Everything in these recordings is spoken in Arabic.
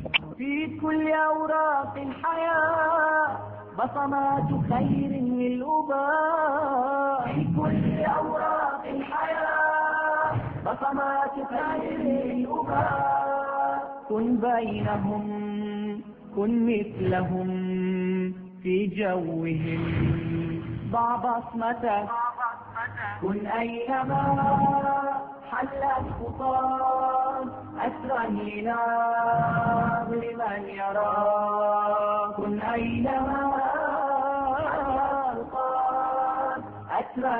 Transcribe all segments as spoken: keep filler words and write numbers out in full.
في كل أوراق الحياة بصمات خير للأباء، في كل أوراق الحياة بصمات خير للأباء. كن بينهم كن مثلهم في جوهم، ضع بصمتك كن أينما حلت خطاك، أسرا ينام لمن يراك. كن أينما حلت خطاك، أسرا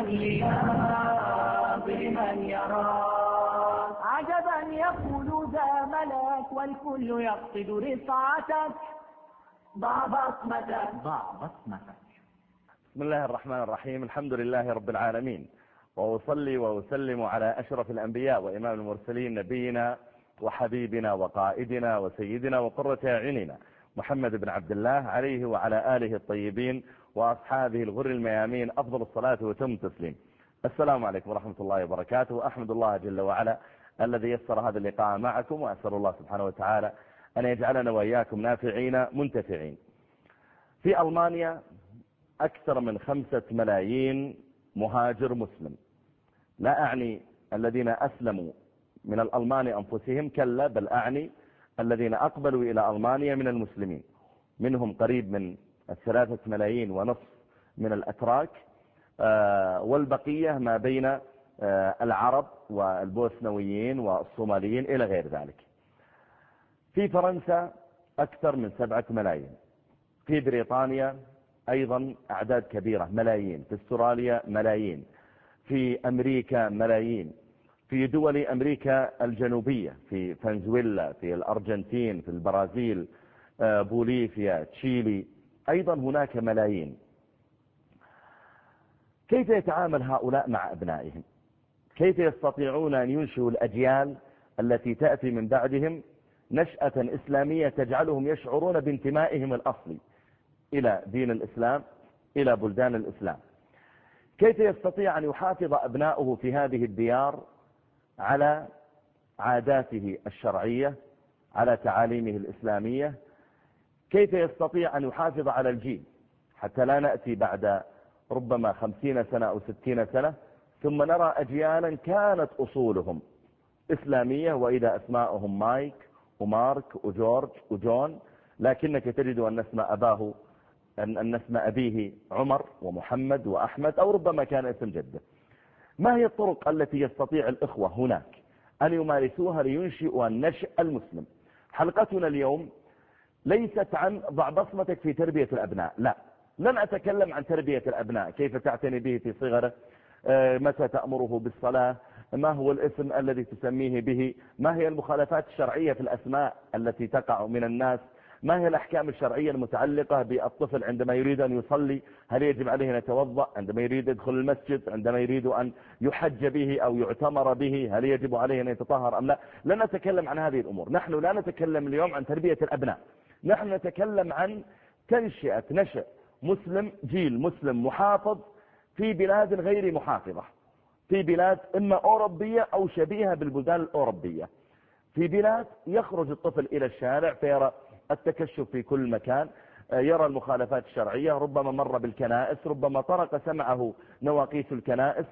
ينام لمن يراك. عجبا يقول ذا ملك والكل يقصد رفعتك، ضع بصمتك ضع بصمتك. بسم الله الرحمن الرحيم. الحمد لله رب العالمين، وأصلي وأسلم على أشرف الأنبياء وإمام المرسلين، نبينا وحبيبنا وقائدنا وسيدنا وقرة أعيننا محمد بن عبد الله، عليه وعلى آله الطيبين وأصحابه الغر الميامين أفضل الصلاة وتم التسليم. السلام عليكم ورحمة الله وبركاته. أحمد الله جل وعلا الذي يسر هذا اللقاء معكم، وأسأل الله سبحانه وتعالى أن يجعلنا وإياكم نافعين منتفعين. في ألمانيا أكثر من خمسة ملايين مهاجر مسلم. لا أعني الذين أسلموا من الألمان أنفسهم، كلا، بل أعني الذين أقبلوا إلى ألمانيا من المسلمين، منهم قريب من الثلاثة ملايين ونصف من الأتراك، والبقية ما بين العرب والبوسنويين والصوماليين إلى غير ذلك. في فرنسا أكثر من سبعة ملايين، في بريطانيا أيضا أعداد كبيرة ملايين، في استراليا ملايين، في أمريكا ملايين، في دول أمريكا الجنوبية، في فنزويلا، في الأرجنتين، في البرازيل، بوليفيا، تشيلي، أيضا هناك ملايين. كيف يتعامل هؤلاء مع أبنائهم؟ كيف يستطيعون أن ينشئوا الأجيال التي تأتي من بعدهم نشأة إسلامية تجعلهم يشعرون بانتمائهم الأصلي إلى دين الإسلام، إلى بلدان الإسلام؟ كيف يستطيع أن يحافظ أبناؤه في هذه الديار على عاداته الشرعية، على تعاليمه الإسلامية؟ كيف يستطيع أن يحافظ على الجيل حتى لا نأتي بعد ربما خمسين سنة أو ستين سنة ثم نرى أجيالا كانت أصولهم إسلامية وإذا أسماءهم مايك ومارك وجورج وجون، لكنك تجد أن نسمى أباه أن نسمى أبيه عمر ومحمد وأحمد، أو ربما كان اسم جده. ما هي الطرق التي يستطيع الإخوة هناك أن يمارسوها لينشئوا النشء المسلم؟ حلقتنا اليوم ليست عن ضع بصمتك في تربية الأبناء، لا، لن أتكلم عن تربية الأبناء، كيف تعتني به في صغره، متى تأمره بالصلاة، ما هو الاسم الذي تسميه به، ما هي المخالفات الشرعية في الأسماء التي تقع من الناس، ما هي الأحكام الشرعية المتعلقة بالطفل عندما يريد أن يصلي، هل يجب عليه أن يتوضأ، عندما يريد يدخل المسجد، عندما يريد أن يحج به أو يعتمر به، هل يجب عليه أن يتطهر أم لا؟ لن نتكلم عن هذه الأمور. نحن لا نتكلم اليوم عن تربية الأبناء، نحن نتكلم عن تنشئة نشأ مسلم، جيل مسلم محافظ في بلاد غير محافظة، في بلاد إما أوروبية أو شبيهة بالبلدان الأوروبية، في بلاد يخرج الطفل إلى الشارع فيرى التكشف في كل مكان، يرى المخالفات الشرعية، ربما مر بالكنائس، ربما طرق سمعه نواقيس الكنائس،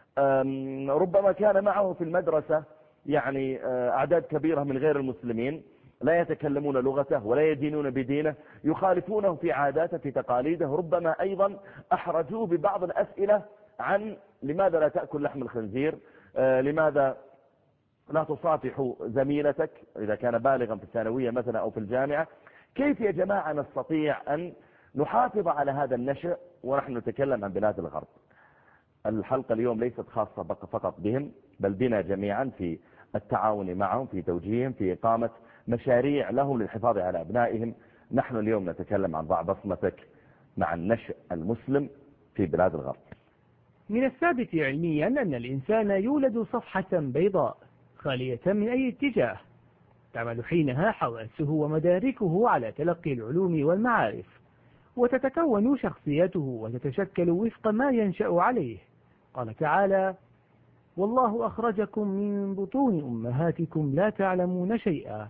ربما كان معه في المدرسة يعني أعداد كبيرة من غير المسلمين لا يتكلمون لغته ولا يدينون بدينه، يخالفونه في عاداته في تقاليده، ربما أيضا أحرجوه ببعض الأسئلة عن لماذا لا تأكل لحم الخنزير، لماذا لا تصافح زميلتك إذا كان بالغا في الثانوية مثلا أو في الجامعة. كيف يا جماعة نستطيع أن نحافظ على هذا النشأ ونحن نتكلم عن بلاد الغرب؟ الحلقة اليوم ليست خاصة فقط بهم، بل بنا جميعا في التعاون معهم في توجيههم في إقامة مشاريع لهم للحفاظ على أبنائهم. نحن اليوم نتكلم عن ضع بصمتك مع النشأ المسلم في بلاد الغرب. من الثابت علميا أن الإنسان يولد صفحة بيضاء خالية من أي اتجاه، تعمل حينها حواسه ومداركه على تلقي العلوم والمعارف، وتتكون شخصيته وتتشكل وفق ما ينشأ عليه. قال تعالى: والله أخرجكم من بطون أمهاتكم لا تعلمون شيئا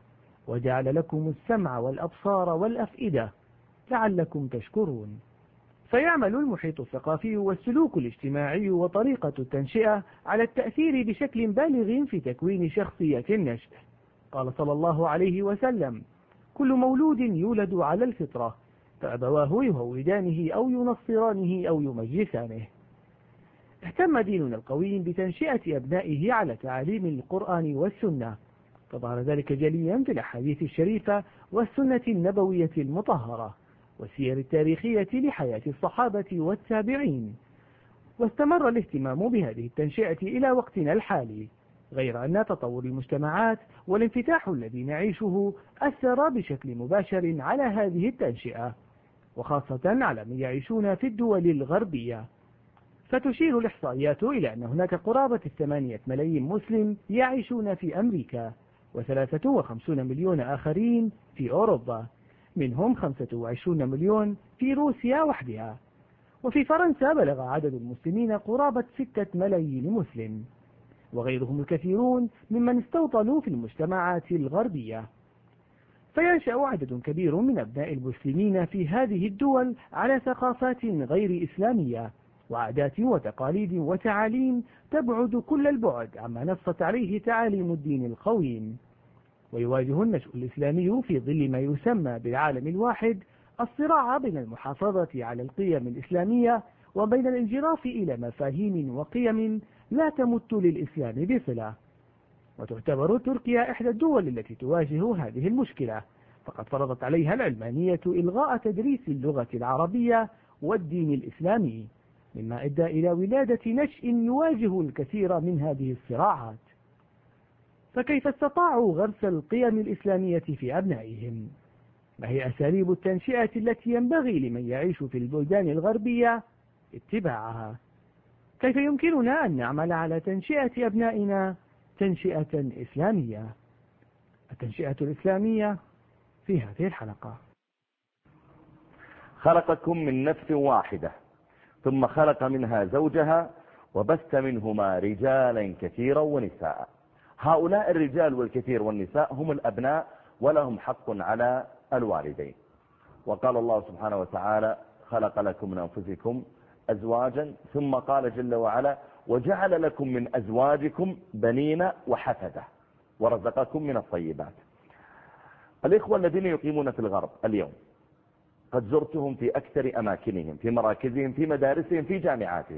وجعل لكم السمع والأبصار والأفئدة لعلكم تشكرون. فيعمل المحيط الثقافي والسلوك الاجتماعي وطريقة التنشئة على التأثير بشكل بالغ في تكوين شخصية النشء. قال صلى الله عليه وسلم: كل مولود يولد على الفطرة، فأبواه يهودانه أو ينصرانه أو يمجسانه. اهتم ديننا القويم بتنشئة أبنائه على تعاليم القرآن والسنة، فظهر ذلك جليا في الأحاديث الشريفة والسنة النبوية المطهرة والسير التاريخية لحياة الصحابة والتابعين. واستمر الاهتمام بهذه التنشئة إلى وقتنا الحالي، غير أن تطور المجتمعات والانفتاح الذي نعيشه أثر بشكل مباشر على هذه التنشئة، وخاصة على من يعيشون في الدول الغربية. فتشير الإحصائيات إلى أن هناك قرابة الثمانية ملايين مسلم يعيشون في أمريكا، وثلاثة وخمسون مليون آخرين في أوروبا، منهم خمسة وعشرون مليون في روسيا وحدها. وفي فرنسا بلغ عدد المسلمين قرابة ستة ملايين مسلم، وغيرهم الكثيرون ممن استوطنوا في المجتمعات الغربية. فينشأ عدد كبير من أبناء المسلمين في هذه الدول على ثقافات غير إسلامية وعادات وتقاليد وتعاليم تبعد كل البعد عما نصت عليه تعاليم الدين القويم. ويواجه النشء الإسلامي في ظل ما يسمى بالعالم الواحد الصراع بين المحافظة على القيم الإسلامية وبين الانجراف إلى مفاهيم وقيم لا تمت للإسلام بصلة. وتعتبر تركيا إحدى الدول التي تواجه هذه المشكلة، فقد فرضت عليها العلمانية إلغاء تدريس اللغة العربية والدين الإسلامي، مما أدى إلى ولادة نشء يواجه الكثير من هذه الصراعات. فكيف استطاعوا غرس القيم الإسلامية في أبنائهم؟ ما هي أساليب التنشئة التي ينبغي لمن يعيش في البلدان الغربية اتباعها؟ كيف يمكننا أن نعمل على تنشئة أبنائنا تنشئة إسلامية؟ التنشئة الإسلامية في هذه الحلقة. خلقكم من نفس واحدة ثم خلق منها زوجها وبث منهما رجالا كثيرا ونساء. هؤلاء الرجال والكثير والنساء هم الأبناء ولهم حق على الوالدين. وقال الله سبحانه وتعالى: خلق لكم من أنفسكم أزواجا، ثم قال جل وعلا: وجعل لكم من أزواجكم بنين وحفدة ورزقكم من الطيبات. الإخوة الذين يقيمون في الغرب اليوم قد زرتهم في أكثر أماكنهم، في مراكزهم، في مدارسهم، في جامعاتهم.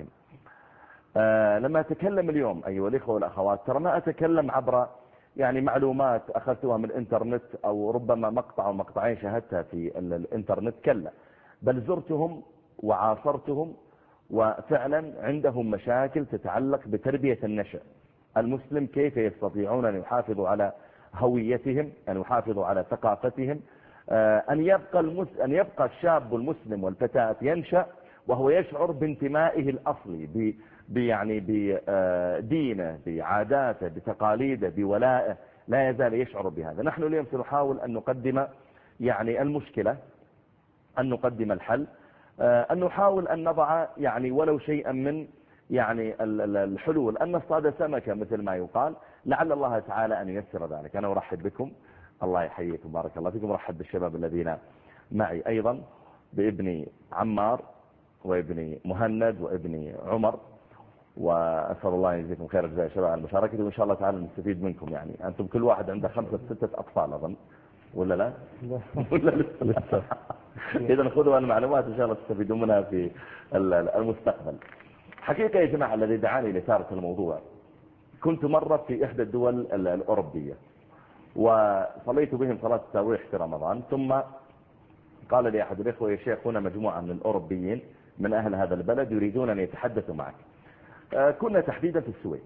آه لما أتكلم اليوم أيها الإخوة والأخوات ترى ما أتكلم عبر يعني معلومات أخذتها من الإنترنت أو ربما مقطع أو مقطعين شاهدتها في الإنترنت، كلا، بل زرتهم وعاصرتهم، وفعلا عندهم مشاكل تتعلق بتربية النشء المسلم. كيف يستطيعون أن يحافظوا على هويتهم، أن يحافظوا على ثقافتهم، أن يبقى, المس... أن يبقى الشاب المسلم والفتاة ينشأ وهو يشعر بانتمائه الأصلي، ب... ب... يعني بدينه، بعاداته، بتقاليده، بولائه، لا يزال يشعر بهذا. نحن اليوم سنحاول أن نقدم يعني المشكلة، أن نقدم الحل، أن نحاول أن نضع يعني ولو شيئا من يعني الحلول، أن نصطاد سمكة مثل ما يقال، لعل الله تعالى أن ييسر ذلك. أنا أرحب بكم، الله يحييكم، بارك الله فيكم. أرحب بالشباب الذين معي أيضا، بابني عمار وابني مهند وابني عمر، وأسأل الله يجزيكم خير الجزاء شباب على المشاركة، وإن شاء الله تعالى نستفيد منكم. يعني أنتم كل واحد عنده خمسة ستة أطفال أظن، ولا لا؟ ولا لسه؟ إذا خذوا المعلومات إن شاء الله تستفيدون منها في المستقبل. حقيقة يا جماعة الذي دعاني لإثارة الموضوع، كنت مرة في إحدى الدول الأوروبية وصليت بهم صلاة التراويح في رمضان، ثم قال لي أحد الإخوة: يا شيخ هنا مجموعة من الأوروبيين من أهل هذا البلد يريدون أن يتحدثوا معك. كنا تحديدا في السويد،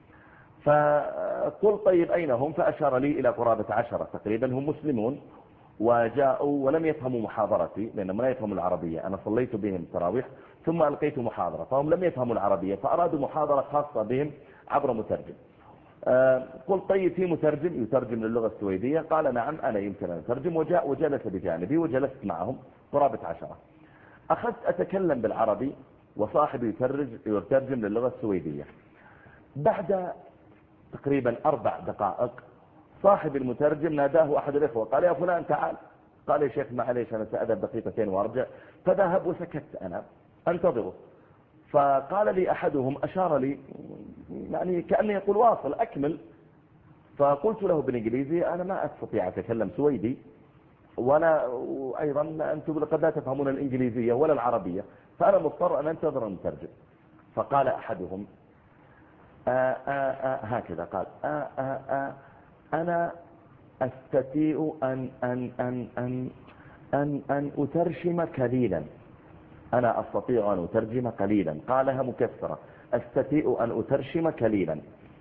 فقلت طيب أين هم؟ فأشار لي إلى قرابة عشرة تقريبا، هم مسلمون وجاءوا ولم يفهموا محاضرتي لأنهم لا يفهموا العربية. أنا صليت بهم تراويح ثم ألقيت محاضرة، فهم لم يفهموا العربية فأرادوا محاضرة خاصة بهم عبر مترجم. قلت طيب في مترجم يترجم للغة السويدية؟ قال نعم أنا يمكن أن أترجم، وجاء وجلس بجانبي وجلست معهم قرابة عشرة. أخذت أتكلم بالعربي وصاحبي يترجم للغة السويدية. بعد تقريبا أربع دقائق صاحب المترجم ناداه أحد الإخوة قال يا فلان تعال. قال يا شيخ معليش أنا سأذهب دقيقتين وأرجع. فذهب وسكت أنا أنتظره. فقال لي أحدهم أشار لي يعني كأنه يقول واصل أكمل. فقلت له بالإنجليزي أنا ما أستطيع أتكلم سويدي وأنا أيضا أنتم قد لا تفهمون الإنجليزية ولا العربية فأنا مضطر أن أنتظر المترجم. فقال أحدهم آآ آآ هكذا قال آآ آآ أنا أستطيع أن, أن, أن, أن, أن, أن أترجم قليلا. أنا أستطيع أن أترجم قليلا. قالها مكسرة أستطيع أن أترجم قليلا.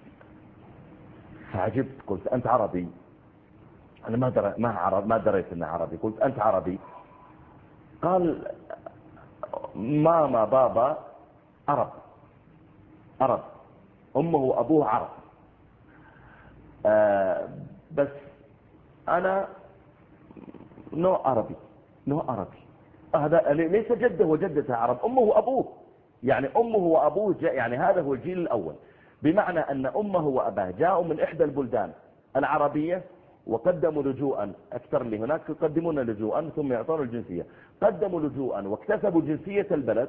فعجبت قلت أنت عربي؟ أنا ما در... ما عرب ما دريت إنه عربي. قلت أنت عربي؟ قال ماما بابا عرب عرب أمه وأبوه عرب آه بس أنا نو عربي نو عربي. هذا ليس جده وجدته عرب أمه وأبوه يعني أمه وأبوه جاء يعني هذا هو الجيل الأول بمعنى أن أمه وأباه جاءوا من إحدى البلدان العربية وقدموا لجوءا أكثر من هناك يقدمون لجوءا ثم يعطون الجنسية. قدموا لجوءا واكتسبوا جنسية البلد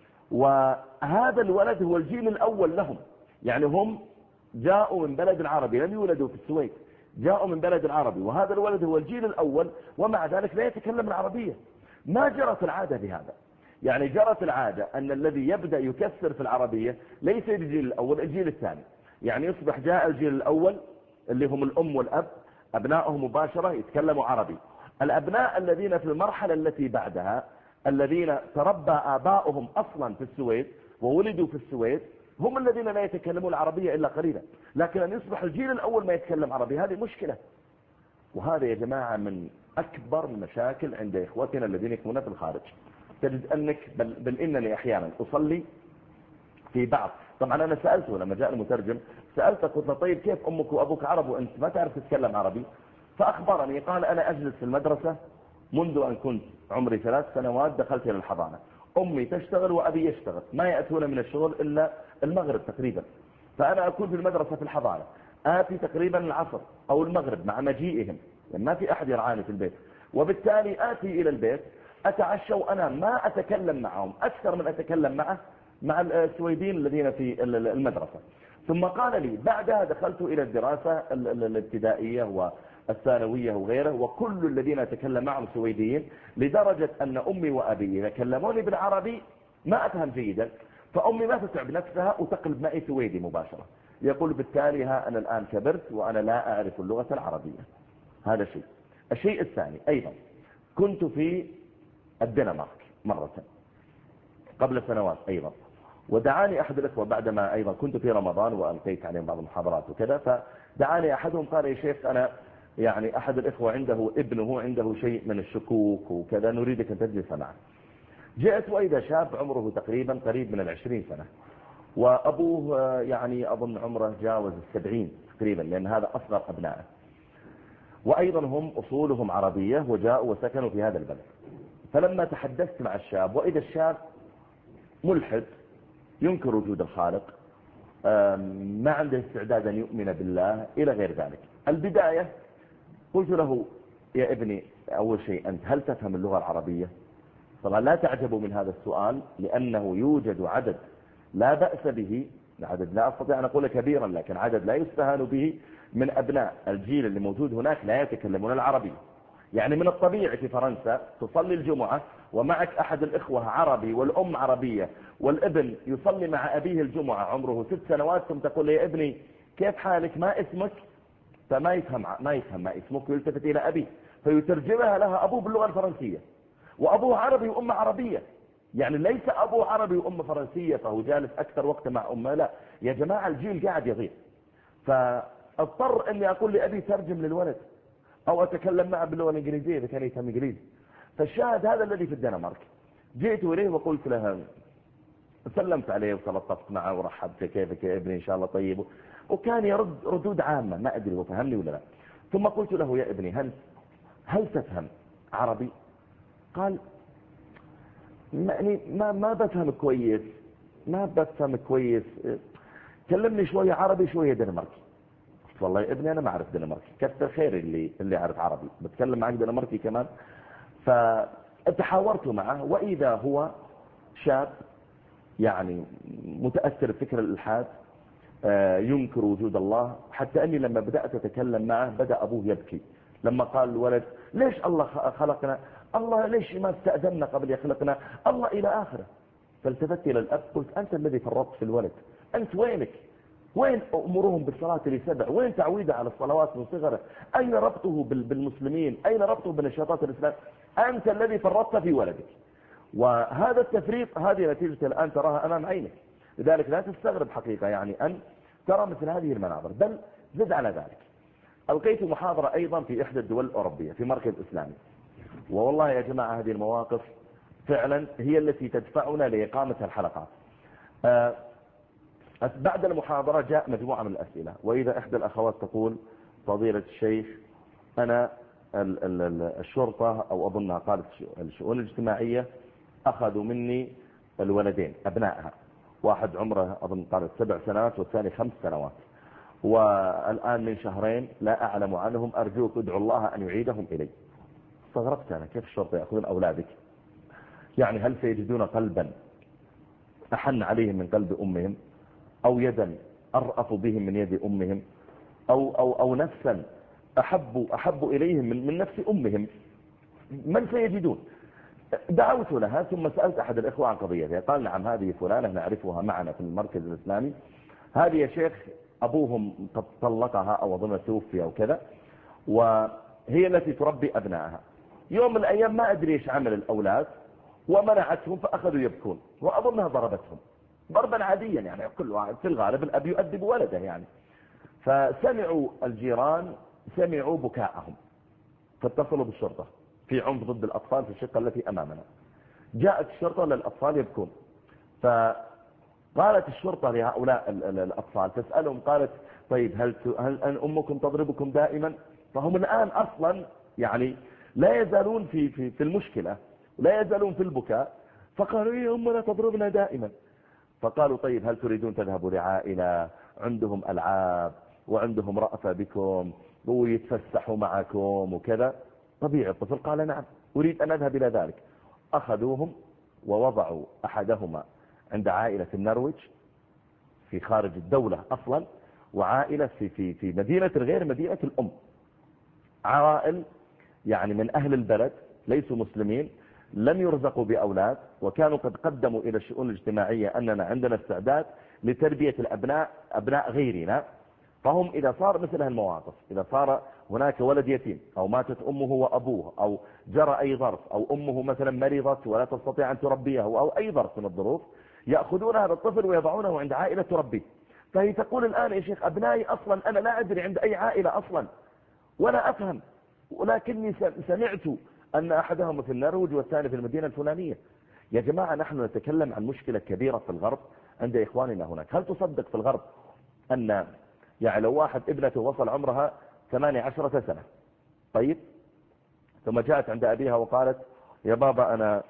وهذا الولد هو الجيل الأول لهم. يعني هم جاءوا من بلد عربي لم يولدوا في السويد جاءوا من بلد عربي وهذا الولد هو الجيل الأول ومع ذلك لا يتكلم العربية. ما جرت العادة بهذا. يعني جرت العادة أن الذي يبدأ يكسر في العربية ليس الجيل الأول الجيل الثاني. يعني يصبح جاء الجيل الأول اللي هم الأم والأب أبنائهم مباشرة يتكلموا عربي. الأبناء الذين في المرحلة التي بعدها الذين تربى آباؤهم أصلا في السويد وولدوا في السويد هم الذين لا يتكلمون العربية إلا قليلا. لكن أن يصبح الجيل الأول ما يتكلم عربي هذه مشكلة. وهذا يا جماعة من أكبر المشاكل عند إخوتنا الذين يكونون في الخارج. تجد أنك بل, بل إنني أحيانا أصلي في بعض. طبعا أنا سألته لما جاء المترجم سألته قلت له طيب كيف أمك وأبوك عرب وأنت ما تعرف تتكلم عربي؟ فأخبرني قال أنا أجلس في المدرسة منذ أن كنت عمري ثلاث سنوات دخلت إلى الحضانة. أمي تشتغل وأبي يشتغل ما يأتون من الشغل إلا المغرب تقريبا. فأنا أكون في المدرسة في الحضانة آتي تقريبا العصر أو المغرب مع مجيئهم يعني ما في أحد يرعاني في البيت. وبالتالي آتي إلى البيت أتعشى وأنا ما أتكلم معهم أكثر من أتكلم معه مع السويدين الذين في المدرسة. ثم قال لي بعدها دخلت إلى الدراسة الابتدائية والثانوية وغيره وكل الذين أتكلم معهم سويديين لدرجة أن أمي وأبي إذا كلموني بالعربي ما أفهم جيدا فأمي ما تتعب نفسها وتقلب معي سويدي مباشرة. يقول بالتالي ها أنا الآن كبرت وأنا لا أعرف اللغة العربية. هذا شيء. الشيء الثاني أيضا كنت في الدنمارك مرة قبل سنوات أيضا ودعاني أحد الأخوة بعدما أيضا كنت في رمضان وألقيت عليهم بعض المحاضرات وكذا فدعاني أحدهم قال يا شيخ أنا يعني أحد الإخوة عنده ابنه عنده شيء من الشكوك وكذا نريدك أن تجلس معه. جاءت وإذا شاب عمره تقريبا قريب من العشرين سنة وأبوه يعني أظن عمره جاوز السبعين تقريبا لأن هذا أصغر أبنائه وأيضا هم أصولهم عربية وجاءوا وسكنوا في هذا البلد. فلما تحدثت مع الشاب وإذا الشاب ملحد ينكر وجود الخالق ما عنده استعداد أن يؤمن بالله إلى غير ذلك. البداية قلت له يا ابني أول شيء أنت هل تفهم اللغة العربية؟ طبعا لا تعجبوا من هذا السؤال لأنه يوجد عدد لا بأس به عدد لا أستطيع أن أقول كبيرا لكن عدد لا يستهان به من أبناء الجيل اللي موجود هناك لا يتكلمون العربية. يعني من الطبيعي في فرنسا تصلي الجمعة ومعك أحد الإخوة عربي والأم عربية والابن يصلي مع أبيه الجمعة عمره ست سنوات ثم تقول لي يا ابني كيف حالك ما اسمك؟ فما يفهم ما يفهم ما اسمك ويلتفت إلى أبيه فيترجمها لها أبوه باللغة الفرنسية وأبوه عربي وأمه عربية. يعني ليس أبوه عربي وأمه فرنسية فهو جالس أكثر وقت مع أمه لا يا جماعة الجيل قاعد يضيع. فاضطر أني أقول لأبي ترجم للولد أو أتكلم معه باللغة الإنجليزية إذا كان يفهم إنجليزي. فالشاهد هذا الذي في الدنمارك جئت إليه وقلت له سلمت عليه وتلطفت معه ورحبت كيفك يا ابني إن شاء الله طيب وكان يرد ردود عامة ما أدري هو فهمني ولا لا. ثم قلت له يا ابني هل هل تفهم عربي؟ قال يعني ما ما بفهم كويس ما بفهم كويس كلمني شوية عربي شوية دنماركي. والله ابني أنا ما أعرف دنماركي، كثر خير اللي اللي أعرف عربي، بتكلم معك دنماركي كمان. فتحاورت معه، وإذا هو شاب يعني متأثر بفكر الإلحاد، ينكر وجود الله، حتى أني لما بدأت أتكلم معه بدأ أبوه يبكي لما قال الولد ليش الله خلقنا، الله ليش ما استأذننا قبل يخلقنا، الله إلى آخره. فالتفت إلى الأب قلت أنت الذي فرطت في الولد، أنت وينك؟ وين أمرهم بالصلاة لسبع؟ وين تعويده على الصلوات من صغره؟ أين ربطه بالمسلمين؟ أين ربطه بنشاطات الإسلام؟ أنت الذي فرطت في ولدك. وهذا التفريط هذه نتيجة الآن تراها أمام عينك. لذلك لا تستغرب حقيقة يعني أن ترى مثل هذه المناظر. بل زد على ذلك، ألقيت محاضرة أيضا في إحدى الدول الأوروبية في مركز إسلامي، والله يا جماعة هذه المواقف فعلا هي التي تدفعنا لإقامة الحلقات. أه بعد المحاضرة جاء مجموعة من الأسئلة، وإذا إحدى الأخوات تقول فضيلة الشيخ أنا الشرطة أو أظنها قالت الشؤون الاجتماعية أخذوا مني الولدين أبنائها، واحد عمره أظن قالت سبع سنوات والثاني خمس سنوات، والآن من شهرين لا أعلم عنهم، أرجوك ادعو الله أن يعيدهم إلي. استغربت أنا، كيف الشرطة يأخذون أولادك؟ يعني هل سيجدون قلبا أحن عليهم من قلب أمهم، أو يدا أرأف بهم من يد أمهم، أو, أو, أو نفسا أحب, أحب إليهم من, من نفس أمهم؟ من سيجدون؟ دعوت لها ثم سألت أحد الإخوة عن قضيتها، قال نعم هذه فلانة نعرفها معنا في المركز الإسلامي، هذه يا شيخ أبوهم قد طلقها أو أظن توفي أو كذا، وهي التي تربي أبنائها. يوم من الأيام ما أدري إيش عمل الأولاد ومنعتهم فأخذوا يبكون، وأظنها ضربتهم ضربا عاديا، يعني كل واحد في الغالب الأب يؤدب ولده يعني. فسمعوا الجيران سمعوا بكاءهم فاتصلوا بالشرطة في عنف ضد الأطفال في الشقة التي أمامنا. جاءت الشرطة للأطفال يبكون، فقالت الشرطة لهؤلاء الأطفال تسألهم، قالت طيب هل, هل أمكم تضربكم دائما؟ فهم الآن أصلا يعني لا يزالون في, في, في المشكلة، لا يزالون في البكاء، فقالوا إيه أمنا تضربنا دائما. فقالوا طيب هل تريدون تذهبوا لعائلة عندهم ألعاب وعندهم رأفة بكم ويتفسحوا معكم وكذا؟ طبيعي الطفل قال نعم أريد أن أذهب إلى ذلك. أخذوهم ووضعوا أحدهما عند عائلة النرويج في خارج الدولة أصلا، وعائلة في, في, في مدينة غير مدينة الأم، عائل يعني من أهل البلد ليسوا مسلمين، لم يرزقوا بأولاد، وكانوا قد قدموا إلى الشؤون الاجتماعية أننا عندنا استعداد لتربية الأبناء أبناء غيرنا. فهم إذا صار مثل هالمواقف، إذا صار هناك ولد يتيم أو ماتت أمه وأبوه أو جرى أي ظرف أو أمه مثلا مريضت ولا تستطيع أن تربيه أو أي ظرف من الظروف، يأخذون هذا الطفل ويضعونه عند عائلة تربيه. فهي تقول الآن يا شيخ أبنائي أصلا أنا لا أدري عند أي عائلة أصلا ولا أفهم، ولكني سمعت أن أحدهم في النرويج والثاني في المدينة الفلانية. يا جماعة نحن نتكلم عن مشكلة كبيرة في الغرب عند إخواننا هناك. هل تصدق في الغرب أن يعني لو واحد ابنته وصل عمرها ثمانية عشرة سنة، طيب ثم جاءت عند أبيها وقالت يا بابا أنا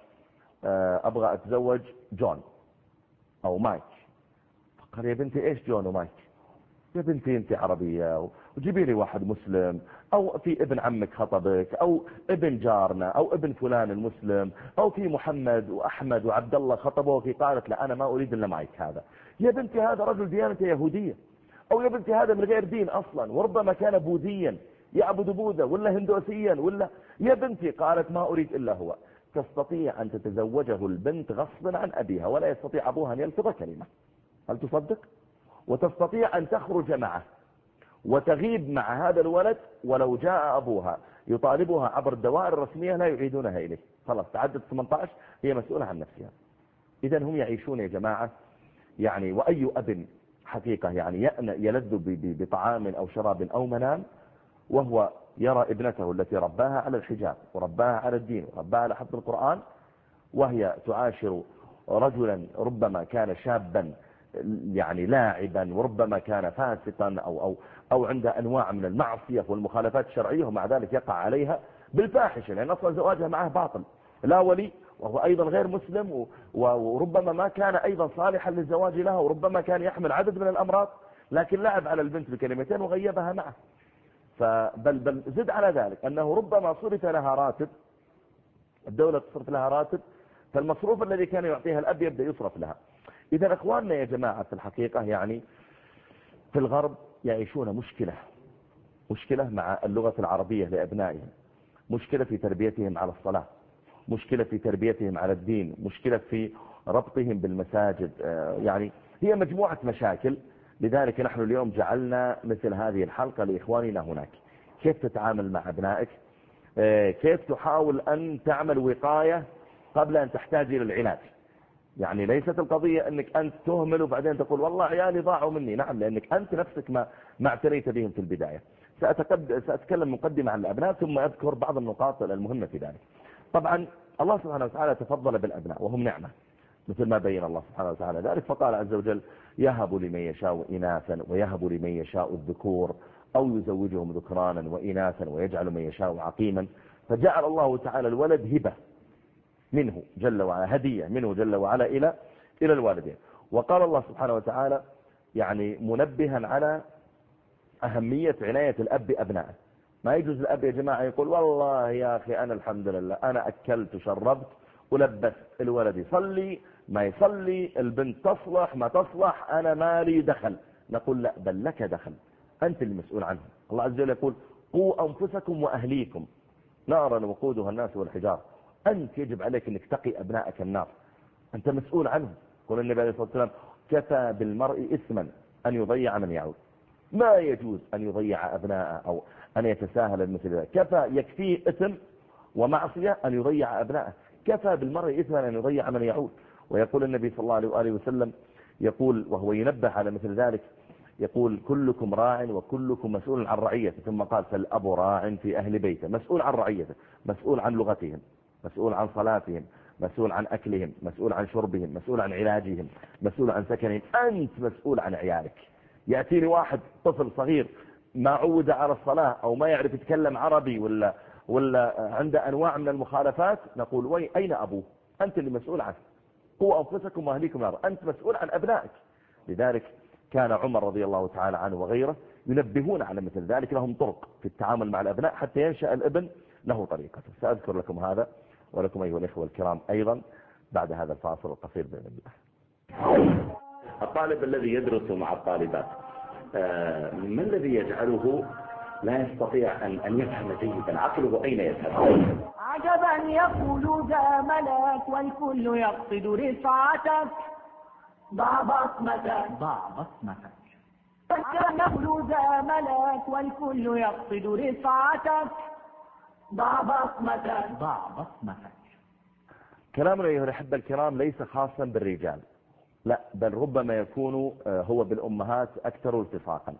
أبغى أتزوج جون أو مايك، فقال يا بنتي إيش جون ومايك؟ يا بنتي أنت عربية وجيبي لي واحد مسلم، أو في ابن عمك خطبك، أو ابن جارنا، أو ابن فلان المسلم، أو في محمد وأحمد وعبد الله خطبوك. قالت لا أنا ما أريد إلا مايك هذا. يا بنتي هذا رجل ديانته يهودية، أو يا بنتي هذا من غير دين أصلا، وربما كان بوذيا يعبد بوذا ولا هندوسيا ولا. يا بنتي قالت ما أريد إلا هو. تستطيع أن تتزوجه البنت غصبا عن أبيها ولا يستطيع أبوها أن يلفظ كلمة. هل تصدق؟ وتستطيع أن تخرج معه وتغيب مع هذا الولد، ولو جاء أبوها يطالبها عبر الدوائر الرسمية لا يعيدونها إليه، خلاص تعدد ثمانية عشر هي مسؤولة عن نفسها. إذا هم يعيشون يا جماعة يعني، وأي أب حقيقة يعني يلذ بطعام أو شراب أو منام وهو يرى ابنته التي رباها على الحجاب ورباها على الدين ورباها على حفظ القرآن، وهي تعاشر رجلا ربما كان شابا يعني لاعبا، وربما كان فاسقا أو, أو, أو عند أنواع من المعصية والمخالفات الشرعية، ومع ذلك يقع عليها بالفاحشة، لأن أصلا زواجها معه باطل لا ولي، وهو أيضا غير مسلم، وربما ما كان أيضا صالحا للزواج لها، وربما كان يحمل عدد من الأمراض. لكن لعب على البنت بكلمتين وغيبها معه. فبل بل زد على ذلك أنه ربما صرف لها راتب، الدولة تصرف لها راتب، فالمصروف الذي كان يعطيها الأب يبدأ يصرف لها. إذا أخواننا يا جماعة في الحقيقة يعني في الغرب يعيشون مشكلة مشكلة مع اللغة العربية لأبنائهم، مشكلة في تربيتهم على الصلاة، مشكلة في تربيتهم على الدين، مشكلة في ربطهم بالمساجد، يعني هي مجموعة مشاكل. لذلك نحن اليوم جعلنا مثل هذه الحلقة لإخواننا هناك. كيف تتعامل مع أبنائك، كيف تحاول أن تعمل وقاية قبل أن تحتاج إلى العلاج. يعني ليست القضية أنك أنت تهمل وبعدين تقول والله عيالي ضاعوا مني. نعم، لأنك أنت نفسك ما ما اعتنيت بهم في البداية. سأتكلم مقدمة عن الأبناء ثم أذكر بعض النقاط المهمة في ذلك. طبعا الله سبحانه وتعالى تفضل بالأبناء وهم نعمة، مثل ما بين الله سبحانه وتعالى ذلك، فقال عز وجل يهب لمن يشاء إناثا ويهب لمن يشاء الذكور أو يزوجهم ذكرانا وإناثا ويجعل من يشاء عقيما. فجعل الله تعالى الولد هبة منه جل وعلا، هدية منه جل وعلا إلى إلى الوالدين. وقال الله سبحانه وتعالى يعني منبها على أهمية عناية الأب بأبنائه. ما يجوز الأب يا جماعة يقول والله يا أخي أنا الحمد لله أنا أكلت وشربت ولبست، الولد يصلي ما يصلي، البنت تصلح ما تصلح، أنا مالي دخل. نقول لا، بل لك دخل، أنت المسؤول عنه. الله عز وجل يقول قوا أنفسكم وأهليكم نارا وقودها الناس والحجار. أنت يجب عليك أنك تقي أبنائك النار، أنت مسؤول عنهم. قال النبي عليه الصلاة والسلام كفى بالمرء إثما أن يضيع من يعود. ما يجوز أن يضيع أبناءه أو أن يتساهل مثل ذلك. كفى يكفيه إثم ومعصية أن يضيع أبناءه، كفى بالمرء إثما أن يضيع من يعود. ويقول النبي صلى الله عليه وآله وسلم يقول وهو ينبه على مثل ذلك، يقول كلكم راع وكلكم مسؤول عن رعيته. ثم قال فالأب راع في أهل بيته، مسؤول عن رعيته، مسؤول عن لغتهم، مسؤول عن صلاتهم، مسؤول عن أكلهم، مسؤول عن شربهم، مسؤول عن علاجهم، مسؤول عن سكنهم. أنت مسؤول عن عيالك. يأتيني واحد طفل صغير ما عود على الصلاة أو ما يعرف يتكلم عربي ولا ولا عنده أنواع من المخالفات، نقول وي أين أبوه؟ أنت اللي مسؤول عنه. قوا أنفسكم وأهليكم نارا، أنت مسؤول عن أبنائك. لذلك كان عمر رضي الله تعالى عنه وغيره ينبهون على مثل ذلك، لهم طرق في التعامل مع الأبناء حتى ينشأ الابن له طريقته. سأذكر لكم هذا ولكم أيها الإخوة الكرام أيضا بعد هذا الفاصل القصير بإذن الله. الطالب الذي يدرس مع الطالبات ما الذي يجعله لا يستطيع أن أن يفهم جيدا؟ عقله أين يذهب؟ عجبا يقول ذا ملاك والكل يقصد رفعتك، ضع بصمتك ضع بصمتك. عجبا يقول ذا ملاك والكل يقصد رفعتك، ضع بصمتك ضع بصمتك. كلامنا أيها الأحبة الكرام ليس خاصا بالرجال، لا، بل ربما يكون هو بالأمهات أكثر التصاقا.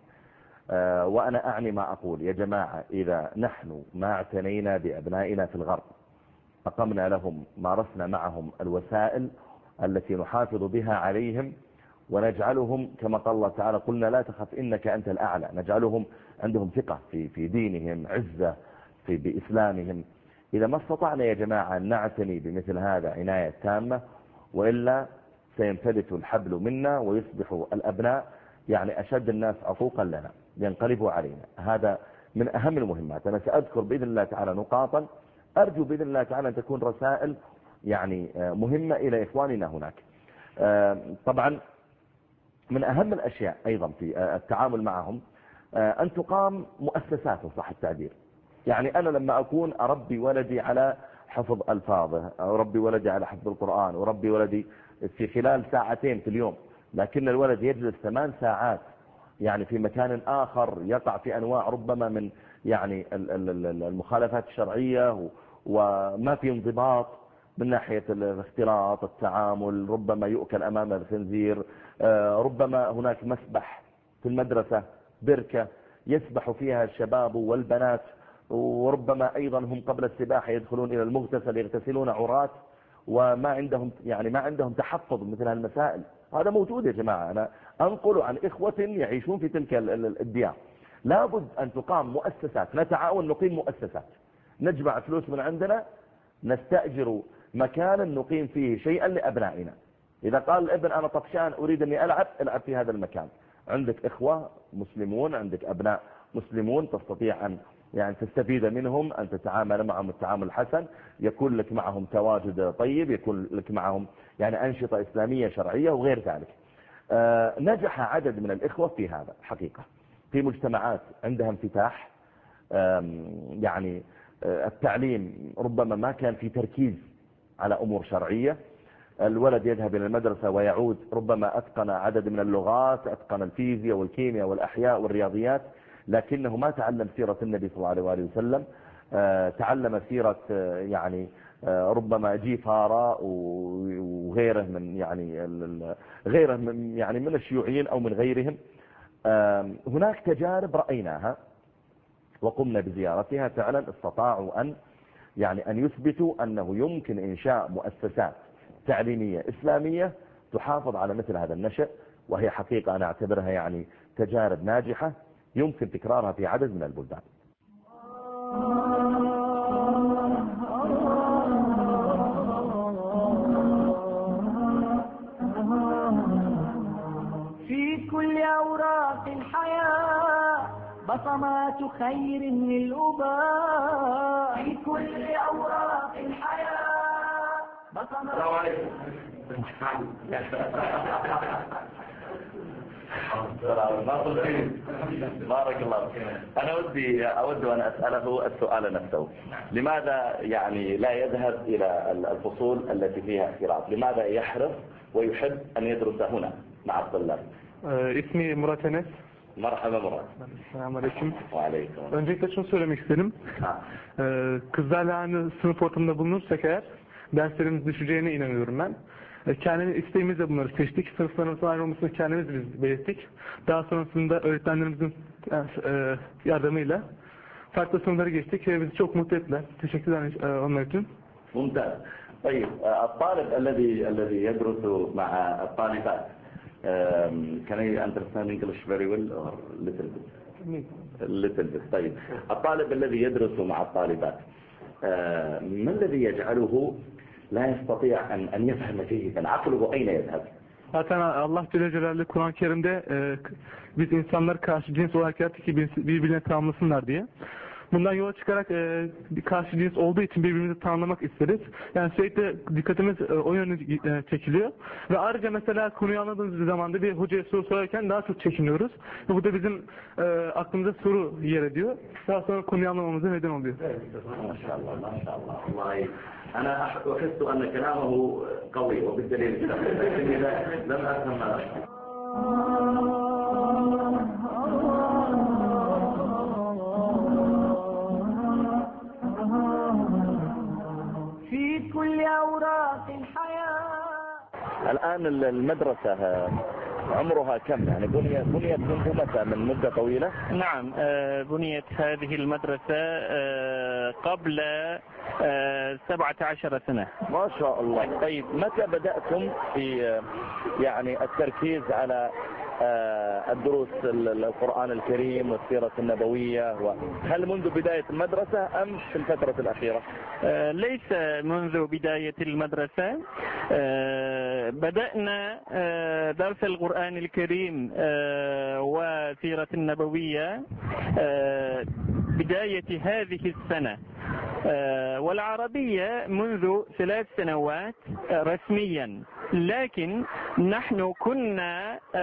وأنا أعني ما أقول يا جماعة، إذا نحن ما اعتنينا بأبنائنا في الغرب، أقمنا لهم، مارسنا معهم الوسائل التي نحافظ بها عليهم ونجعلهم كما قال الله تعالى قلنا لا تخف إنك أنت الأعلى، نجعلهم عندهم ثقة في في دينهم، عزة في بإسلامهم. إذا ما استطعنا يا جماعة أن نعتني بمثل هذا عناية تامة، وإلا سينفلت الحبل منا ويصبح الأبناء يعني أشد الناس عقوقا لنا، ينقلبوا علينا. هذا من أهم المهمات. أنا سأذكر بإذن الله تعالى نقاطا أرجو بإذن الله تعالى أن تكون رسائل يعني مهمة إلى إخواننا هناك. طبعا من أهم الأشياء أيضا في التعامل معهم أن تقام مؤسسات صح التعبير. يعني أنا لما أكون أربي ولدي على حفظ ألفاظه، أربي ولدي على حفظ القرآن، وربي ولدي في خلال ساعتين في اليوم، لكن الولد يجلس ثمان ساعات يعني في مكان آخر يقع في أنواع ربما من يعني المخالفات الشرعية، وما في انضباط من ناحية الاختلاط، التعامل، ربما يؤكل أمام الخنزير، ربما هناك مسبح في المدرسة، بركة يسبح فيها الشباب والبنات، وربما أيضا هم قبل السباحة يدخلون إلى المغتسل يغتسلون عراة، وما عندهم يعني ما عندهم تحفظ مثل هالمسائل. هذا موجود يا جماعة، أنا أنقل عن إخوة يعيشون في تلك الديار. لابد أن تقام مؤسسات، نتعاون نقيم مؤسسات، نجمع فلوس من عندنا، نستأجر مكانا نقيم فيه شيئا لأبنائنا. إذا قال الابن أنا طفشان أريد أني ألعب، ألعب في هذا المكان. عندك إخوة مسلمون، عندك أبناء مسلمون تستطيع أن يعني تستفيد منهم، أن تتعامل معهم التعامل الحسن، يكون لك معهم تواجد طيب، يكون لك معهم يعني أنشطة إسلامية شرعية وغير ذلك. آه نجح عدد من الإخوة في هذا حقيقة، في مجتمعات عندها انفتاح، يعني التعليم ربما ما كان في تركيز على أمور شرعية، الولد يذهب إلى المدرسة ويعود ربما أتقن عدد من اللغات، أتقن الفيزياء والكيمياء والأحياء والرياضيات، لكنه ما تعلم سيرة النبي صلى الله عليه وسلم، تعلم سيرة يعني ربما جيفارا وغيره من يعني غيره من يعني من الشيوعيين أو من غيرهم. هناك تجارب رأيناها وقمنا بزيارتها، فعلا استطاعوا أن يعني أن يثبتوا أنه يمكن إنشاء مؤسسات تعليمية إسلامية تحافظ على مثل هذا النشأ، وهي حقيقة أنا أعتبرها يعني تجارب ناجحة يمكن تكرارها في عدد من البلدان. في كل أوراق الحياة بصمات خير للأباء، في كل أوراق الحياة بصمات. السلام عليكم. بارك الله فيك. أنا ودي أود أن أسأله السؤال نفسه، لماذا يعني لا يذهب إلى الفصول التي فيها اختلاط؟ لماذا يحرص ويحب أن يدرس هنا مع الطلاب؟ اسمي Murat Enes. Merhaba Murat. Selamünaleyküm. Aleyküm. Öncelikle şunu söylemek isterim. Ee, kızlarla aynı sınıf ortamında bulunursak eğer derslerimiz düşeceğine inanıyorum ben. Kendimiz isteğimizle bunları seçtik. Sınıflarımızın ayrılmasını kendimiz biz belirttik. Daha sonrasında öğretmenlerimizin e, yardımıyla farklı sınıfları geçtik ve bizi çok mutlu ettiler. Teşekkür ederim onlar için. ممتاز. طيب الطالب الذي الذي يدرس مع الطالبات can I understand English very well or little bit? little bit. طيب الطالب الذي يدرس مع الطالبات ما الذي يجعله لا يستطيع أن أن يفهم جيدا؟ عقله أين يذهب؟ Zaten Allah Celle Celaluhu Kur'an-ı Kerim'de e, biz insanlar karşı cins olarak yarattık ki birbirine tamamlasınlar diye. Bundan yola çıkarak e, bir karşı cins olduğu için birbirimizi tanımlamak isteriz. Yani sürekli dikkatimiz e, o yönde e, çekiliyor. Ve ayrıca mesela konuyu anladığımız bir zamanda bir hocaya soru sorarken daha çok çekiniyoruz. Ve bu da bizim e, aklımıza soru yer ediyor. Daha sonra konuyu anlamamıza neden oluyor. Maşallah, maşallah. Vallahi أنا أحس أن كلامه قوي وبالدليل لكني لم أفهم ما في كل أوراق الحياة. الآن المدرسة عمرها كم؟ يعني بنيت بنيت منذ متى؟ من مدة طويلة؟ نعم بنيت هذه المدرسة قبل سبعة عشر سنة. ما شاء الله. طيب متى بدأتم في يعني التركيز على الدروس القرآن الكريم والسيرة النبوية؟ هل منذ بداية المدرسة أم في الفترة الأخيرة؟ ليس منذ بداية المدرسة، بدأنا درس القرآن الكريم وسيرة النبوية بداية هذه السنة، والعربية منذ ثلاث سنوات رسميا، لكن نحن كنا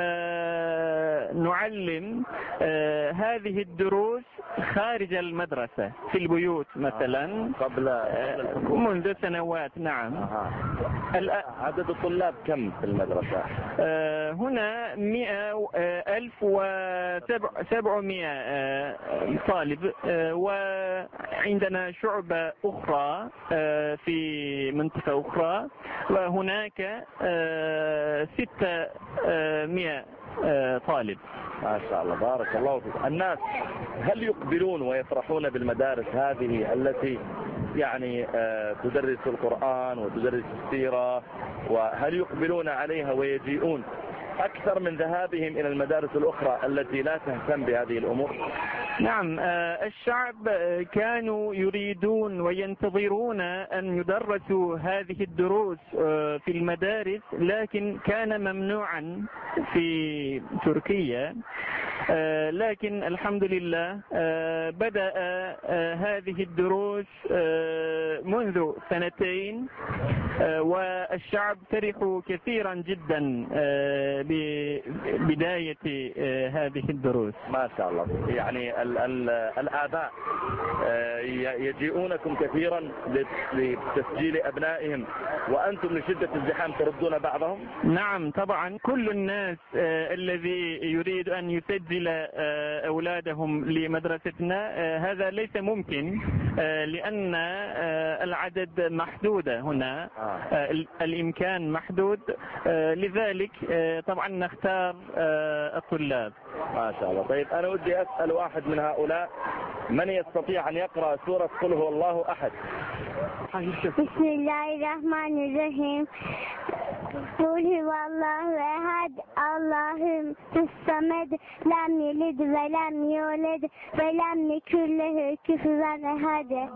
نعلم هذه الدروس خارج المدرسة في البيوت مثلا قبل منذ سنوات. نعم. عدد الطلاب كم في المدرسة؟ هنا مئة ألف وسبعمائة طالب، وعندنا شعبة أخرى في منطقة أخرى، وهناك ستمائة طالب. ما شاء الله، بارك الله فيك. الناس هل يقبلون ويفرحون بالمدارس هذه التي يعني تدرس القرآن وتدرس السيرة، وهل يقبلون عليها ويجيئون أكثر من ذهابهم إلى المدارس الأخرى التي لا تهتم بهذه الأمور؟ نعم، الشعب كانوا يريدون وينتظرون أن يدرسوا هذه الدروس في المدارس، لكن كان ممنوعا في تركيا. لكن الحمد لله بدأ هذه الدروس منذ سنتين، والشعب فرحوا كثيرا جدا ببداية هذه الدروس. ما شاء الله. يعني ال ال الآباء يجيئونكم كثيرا لتسجيل أبنائهم، وأنتم لشدة الزحام تردون بعضهم؟ نعم طبعا، كل الناس الذي يريد أن يسجل أولادهم لمدرستنا هذا ليس ممكن، لأن العدد محدود هنا، الإمكان محدود، لذلك طبعا نختار الطلاب. ما شاء الله. طيب أنا ودي أسأل واحد من هؤلاء، من يستطيع أن يقرأ سورة قل هو الله أحد؟ بسم الله الرحمن الرحيم. قل هو الله أحد الله الصمد لم يلد ولم يولد ولم يكن له كفوا أحد.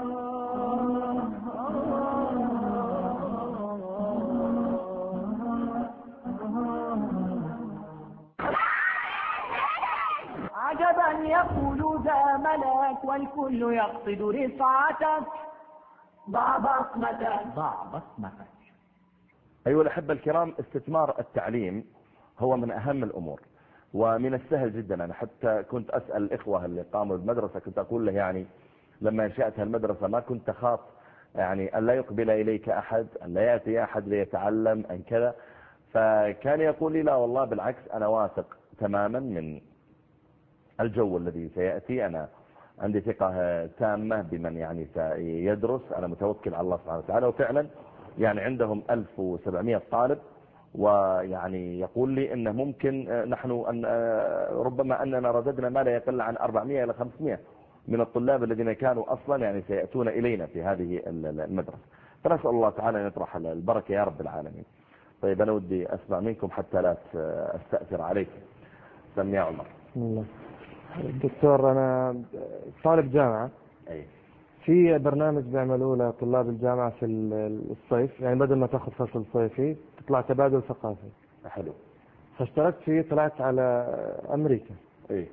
عجبا يقول ذا ملك والكل يقصد رفعتك، ضع بصمتك ضع بصمتك. أيها الأحبة الكرام، استثمار التعليم هو من أهم الأمور، ومن السهل جدا. أنا حتى كنت أسأل الإخوة اللي قاموا بالمدرسة، كنت أقول له يعني لما انشأت المدرسة ما كنت أخاف يعني أن لا يقبل إليك أحد، أن لا يأتي أحد ليتعلم أن كذا. فكان يقول لي لا والله بالعكس، أنا واثق تماما من الجو الذي سيأتي، أنا عندي ثقة تامة بمن يعني سيدرس، أنا متوكل على الله سبحانه وتعالى. وفعلا يعني عندهم ألف وسبعمائة طالب، ويعني يقول لي إنه ممكن نحن أن ربما أننا رددنا ما لا يقل عن أربعمائة إلى خمسمائة من الطلاب الذين كانوا أصلا يعني سيأتون إلينا في هذه المدرسة. فنسأل الله تعالى أن يطرح البركة يا رب العالمين. طيب أنا ودي أسمع منكم حتى لا أستأثر عليكم. سمي يا عمر. بسم الله. دكتور، أنا طالب جامعة. أي. في برنامج بيعملوه لطلاب الجامعة في الصيف، يعني بدل ما تاخذ فصل صيفي تطلع تبادل ثقافي. حلو. فاشتركت فيه، طلعت على أمريكا. أي.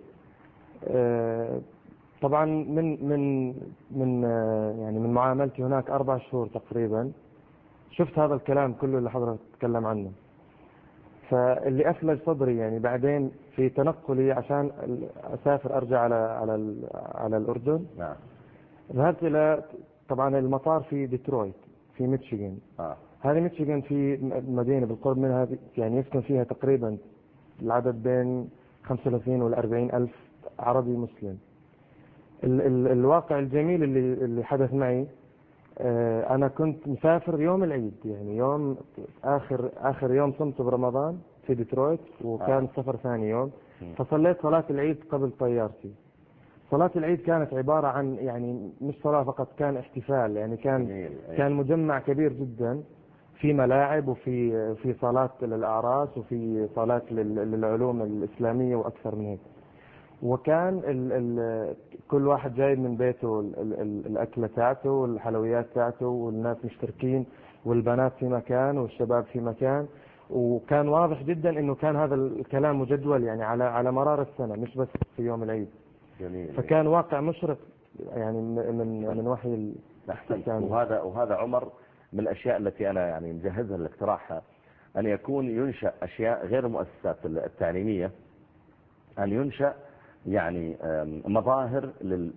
آه طبعا من من من آه يعني من معاملتي هناك أربع شهور تقريبا شفت هذا الكلام كله اللي حضرتك تتكلم عنه. فاللي أفلج صدري يعني بعدين في تنقلي عشان أسافر أرجع على على على الأردن. نعم. ذهبت إلى طبعا المطار في ديترويت في ميشيغان. آه. هذه ميشيغان في مدينة بالقرب منها، يعني يسكن فيها تقريبا العدد بين خمسة وثلاثين ولا أربعين ألف عربي مسلم. ال ال الواقع الجميل اللي اللي حدث معي، آه أنا كنت مسافر يوم العيد، يعني يوم آخر آخر يوم صمته برمضان في ديترويت، وكان آه. السفر ثاني يوم. فصليت صلاة العيد قبل طيارتي. صلاة العيد كانت عبارة عن يعني مش صلاة فقط، كان احتفال، يعني كان كان مجمع كبير جدا، في ملاعب وفي في صلاة للأعراس وفي صلاة للعلوم الإسلامية وأكثر من هيك. وكان ال ال كل واحد جايب من بيته ال ال الأكلة تاعته والحلويات تاعته، والناس مشتركين، والبنات في مكان والشباب في مكان. وكان واضح جدا إنه كان هذا الكلام مجدول يعني على على مرار السنة، مش بس في يوم العيد. جميل. فكان واقع مشرق يعني من من وحي الأحسن. وهذا وهذا عمر من الأشياء التي أنا يعني مجهزها لاقتراحها، أن يكون ينشأ أشياء غير المؤسسات التعليمية، أن ينشأ يعني مظاهر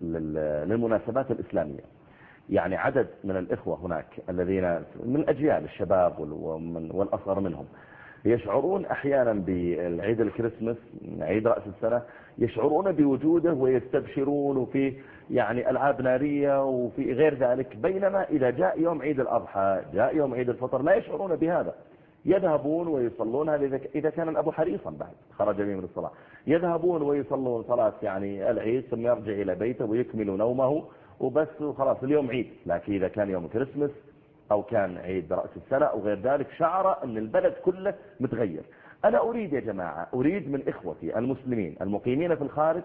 للمناسبات الإسلامية. يعني عدد من الإخوة هناك الذين من أجيال الشباب والأصغر منهم يشعرون أحيانا بالعيد الكريسماس، عيد رأس السنة، يشعرون بوجوده ويستبشرون، وفي يعني ألعاب نارية وفي غير ذلك. بينما إذا جاء يوم عيد الأضحى، جاء يوم عيد الفطر، لا يشعرون بهذا. يذهبون ويصلون، هذا إذا كان الأب حريصا بعد خرج به من الصلاة، يذهبون ويصلون صلاة يعني العيد، ثم يرجع إلى بيته ويكمل نومه وبس، وخلاص اليوم عيد. لكن إذا كان يوم كريسماس أو كان عيد رأس السنة أو غير ذلك، شعر أن البلد كله متغير. أنا أريد يا جماعة، أريد من إخوتي المسلمين المقيمين في الخارج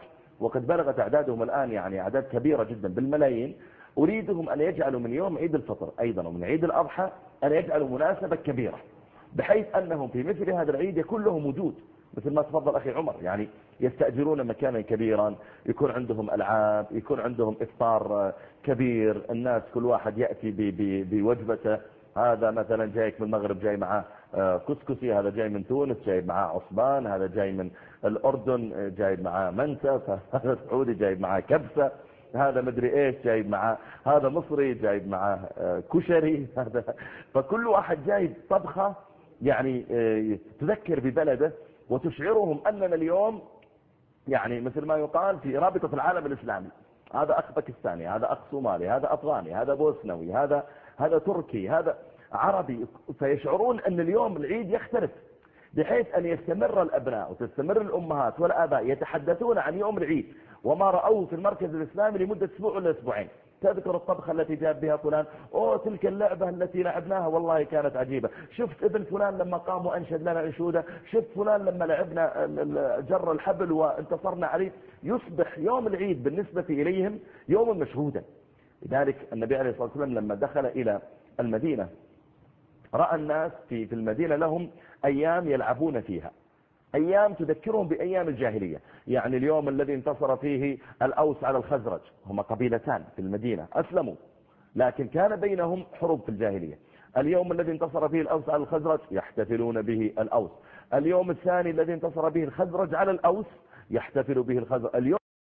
وقد بلغت أعدادهم الآن يعني أعداد كبيرة جدا بالملايين، أريدهم أن يجعلوا من يوم عيد الفطر أيضا ومن عيد الأضحى أن يجعلوا مناسبة كبيرة، بحيث أنهم في مثل هذا العيد يكون لهم وجود، مثل ما تفضل أخي عمر، يعني يستأجرون مكانا كبيرا، يكون عندهم ألعاب، يكون عندهم إفطار كبير، الناس كل واحد يأتي بوجبته، هذا مثلا جايك من المغرب جاي معه كسكسي، هذا جاي من تونس جاي معه عصبان، هذا جاي من الأردن جاي معه منسف، هذا سعودي جاي معه كبسة، هذا مدري ايش جايب معاه، هذا مصري جايب معاه كشري، هذا فكل واحد جايب طبخة يعني تذكر ببلده وتشعرهم أننا اليوم يعني مثل ما يقال في رابطة العالم الإسلامي، هذا أخ باكستاني، هذا أخ صومالي، هذا أفغاني، هذا بوسنوي، هذا هذا تركي، هذا عربي، فيشعرون أن اليوم العيد يختلف، بحيث أن يستمر الأبناء وتستمر الأمهات والآباء يتحدثون عن يوم العيد وما رأوه في المركز الإسلامي لمدة أسبوع ولا أسبوعين. تذكر الطبخة التي جاب بها فلان، أوه تلك اللعبة التي لعبناها والله كانت عجيبة، شفت ابن فلان لما قام وأنشد لنا أنشودة، شفت فلان لما لعبنا جر الحبل وانتصرنا عليه. يصبح يوم العيد بالنسبة إليهم يوم مشهودا. لذلك النبي عليه الصلاة والسلام لما دخل إلى المدينة رأى الناس في في المدينة لهم أيام يلعبون فيها، أيام تذكرهم بأيام الجاهلية. يعني اليوم الذي انتصر فيه الأوس على الخزرج، هما قبيلتان في المدينة أسلموا لكن كان بينهم حروب في الجاهلية. اليوم الذي انتصر فيه الأوس على الخزرج يحتفلون به الأوس، اليوم الثاني الذي انتصر به الخزرج على الأوس يحتفل به الخزرج، اليوم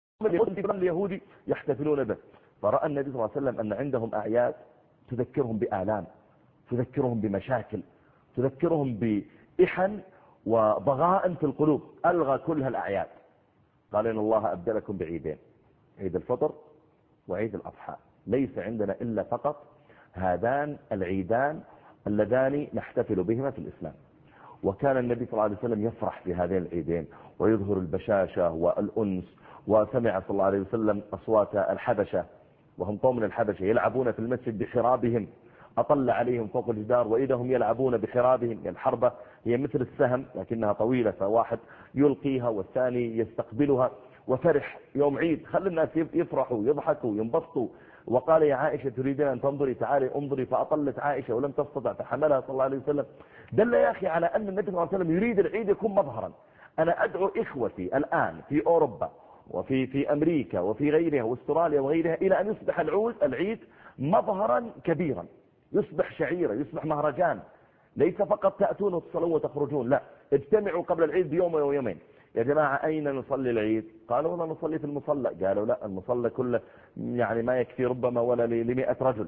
اليهودي يحتفلون به. فرأى النبي صلى الله عليه وسلم أن عندهم أعياد تذكرهم بآلام، تذكرهم بمشاكل، تذكرهم بإحن وضغائن في القلوب. ألغى كل هالأعياد، قال إن الله أبدلكم بعيدين، عيد الفطر وعيد الأضحى، ليس عندنا إلا فقط هذان العيدان اللذان نحتفل بهما في الإسلام. وكان النبي صلى الله عليه وسلم يفرح في هذين العيدين ويظهر البشاشة والأنس. وسمع صلى الله عليه وسلم أصوات الحبشة، وهم قوم من الحبشة يلعبون في المسجد بحرابهم، أطل عليهم فوق الجدار وإذا هم يلعبون بحرابهم. يعني الحربة هي مثل السهم لكنها طويلة، فواحد يلقيها والثاني يستقبلها. وفرح يوم عيد، خلي الناس يفرحوا يضحكوا ينبسطوا. وقال يا عائشة تريدين أن تنظري، تعالي انظري، فأطلت عائشة ولم تستطع فحملها صلى الله عليه وسلم. دل يا أخي على أن النبي صلى الله عليه وسلم يريد العيد يكون مظهرا. أنا أدعو إخوتي الآن في أوروبا وفي في أمريكا وفي غيرها واستراليا وغيرها إلى أن يصبح العود العيد مظهرا كبيرا، يصبح شعيرة، يصبح مهرجان، ليس فقط تأتون وتصلون وتخرجون، لا، اجتمعوا قبل العيد بيوم أو يومين. يا جماعة أين نصلي العيد؟ قالوا والله نصلي في المصلى. قالوا لا، المصلى كله يعني ما يكفي ربما ولا لمئة رجل.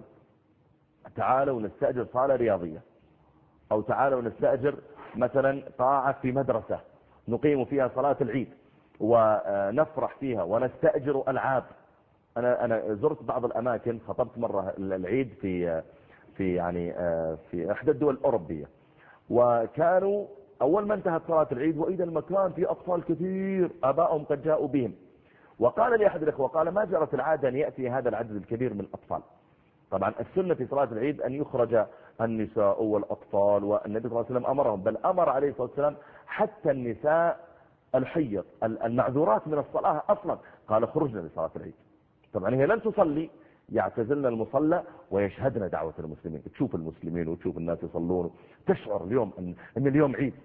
تعالوا نستأجر صالة رياضية، أو تعالوا نستأجر مثلا قاعة في مدرسة نقيم فيها صلاة العيد ونفرح فيها ونستأجر ألعاب. أنا أنا زرت بعض الأماكن، خطبت مرة العيد في في يعني في إحدى الدول الأوروبية، وكانوا أول ما انتهت صلاة العيد وإذا المكان فيه أطفال كثير آبائهم قد جاءوا بهم. وقال لي أحد الأخوة، قال ما جرت العادة أن يأتي هذا العدد الكبير من الأطفال. طبعا السنة في صلاة العيد أن يخرج النساء والأطفال، والنبي صلى الله عليه وسلم أمرهم، بل أمر عليه الصلاة والسلام حتى النساء الحيض المعذورات من الصلاة أصلا، قال خرجنا لصلاة العيد. طبعا هي لن تصلي، يعتزلن المصلى ويشهدن دعوة المسلمين، تشوف المسلمين وتشوف الناس يصلون، تشعر اليوم أن, أن اليوم عيد.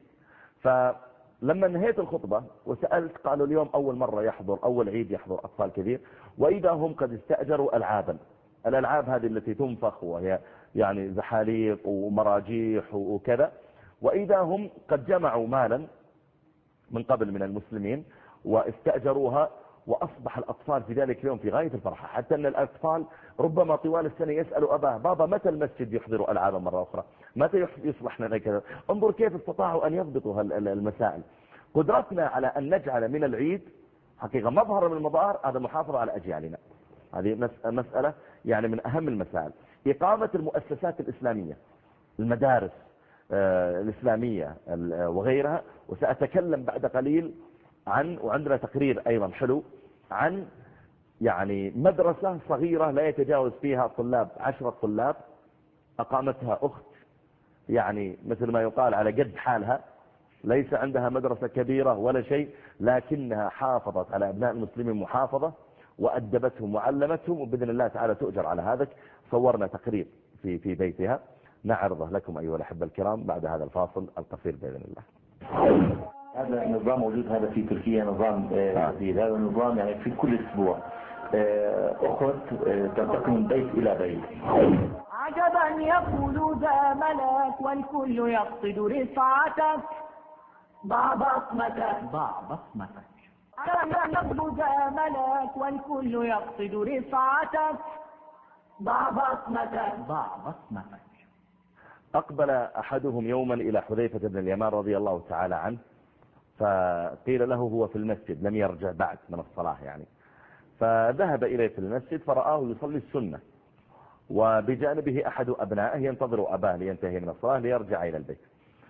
فلما انهيت الخطبة وسألت، قالوا اليوم أول مرة يحضر، أول عيد يحضر أطفال كثير، وإذا هم قد استأجروا ألعابا. الألعاب هذه التي تنفخ وهي يعني زحاليق ومراجيح وكذا، وإذا هم قد جمعوا مالا من قبل من المسلمين واستأجروها، وأصبح الأطفال في ذلك اليوم في غاية الفرحة، حتى أن الأطفال ربما طوال السنة يسألوا أباه، بابا متى المسجد يحضر ألعابا مرة أخرى، متى يصلح لنا كذا. انظر كيف استطاعوا أن يضبطوا المسائل. قدرتنا على أن نجعل من العيد حقيقة مظهر من المظاهر، هذا محافظة على أجيالنا. هذه مسألة يعني من أهم المسائل. إقامة المؤسسات الإسلامية، المدارس الإسلامية وغيرها، وسأتكلم بعد قليل عن، وعندنا تقرير أيضا حلو عن يعني مدرسة صغيرة لا يتجاوز فيها طلاب عشرة طلاب، أقامتها أخت يعني مثل ما يقال على قد حالها ليس عندها مدرسة كبيرة ولا شيء، لكنها حافظت على أبناء المسلمين محافظة وأدبتهم وعلمتهم، وبإذن الله تعالى تؤجر على هذا. صورنا تقرير في في بيتها نعرضه لكم أيها الأحبة الكرام بعد هذا الفاصل القصير بإذن الله. هذا النظام موجود هذا في تركيا، نظام جديد. هذا النظام يعني في كل أسبوع أخت تنتقل من بيت إلى بيت. عجبا يقول ذا ملك والكل يقصد رفعتك، ضع بصمتك ضع بصمتك. عجبا يقول ذا ملك والكل يقصد رفعتك، ضع بصمتك ضع بصمتك. أقبل أحدهم يوما إلى حذيفة بن اليمان رضي الله تعالى عنه، فقيل له هو في المسجد لم يرجع بعد من الصلاة يعني، فذهب إليه في المسجد فرآه يصلي السنة، وبجانبه أحد أبنائه ينتظر أباه لينتهي من الصلاة ليرجع إلى البيت،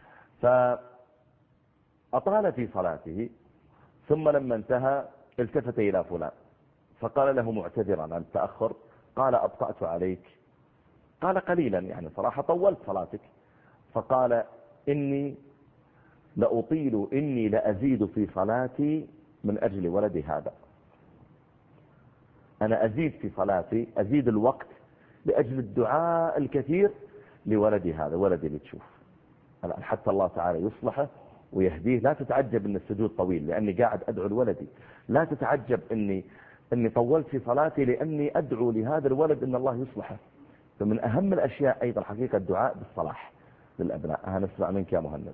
فأطال في صلاته، ثم لما انتهى التفت إلى فلان فقال له معتذرا عن التأخر، قال أبطأت عليك؟ قال قليلا يعني صراحة طولت صلاتك. فقال إني لأطيل إني لأزيد في صلاتي من أجل ولدي هذا، أنا أزيد في صلاتي أزيد الوقت لأجل الدعاء الكثير لولدي هذا، ولدي اللي تشوف الآن حتى الله تعالى يصلحه ويهديه. لا تتعجب أن السجود طويل لأني قاعد أدعو لولدي، لا تتعجب أني أني طولت في صلاتي لأني أدعو لهذا الولد أن الله يصلحه. فمن أهم الأشياء أيضا حقيقة الدعاء بالصلاح للأبناء. هنسمع منك يا مهند.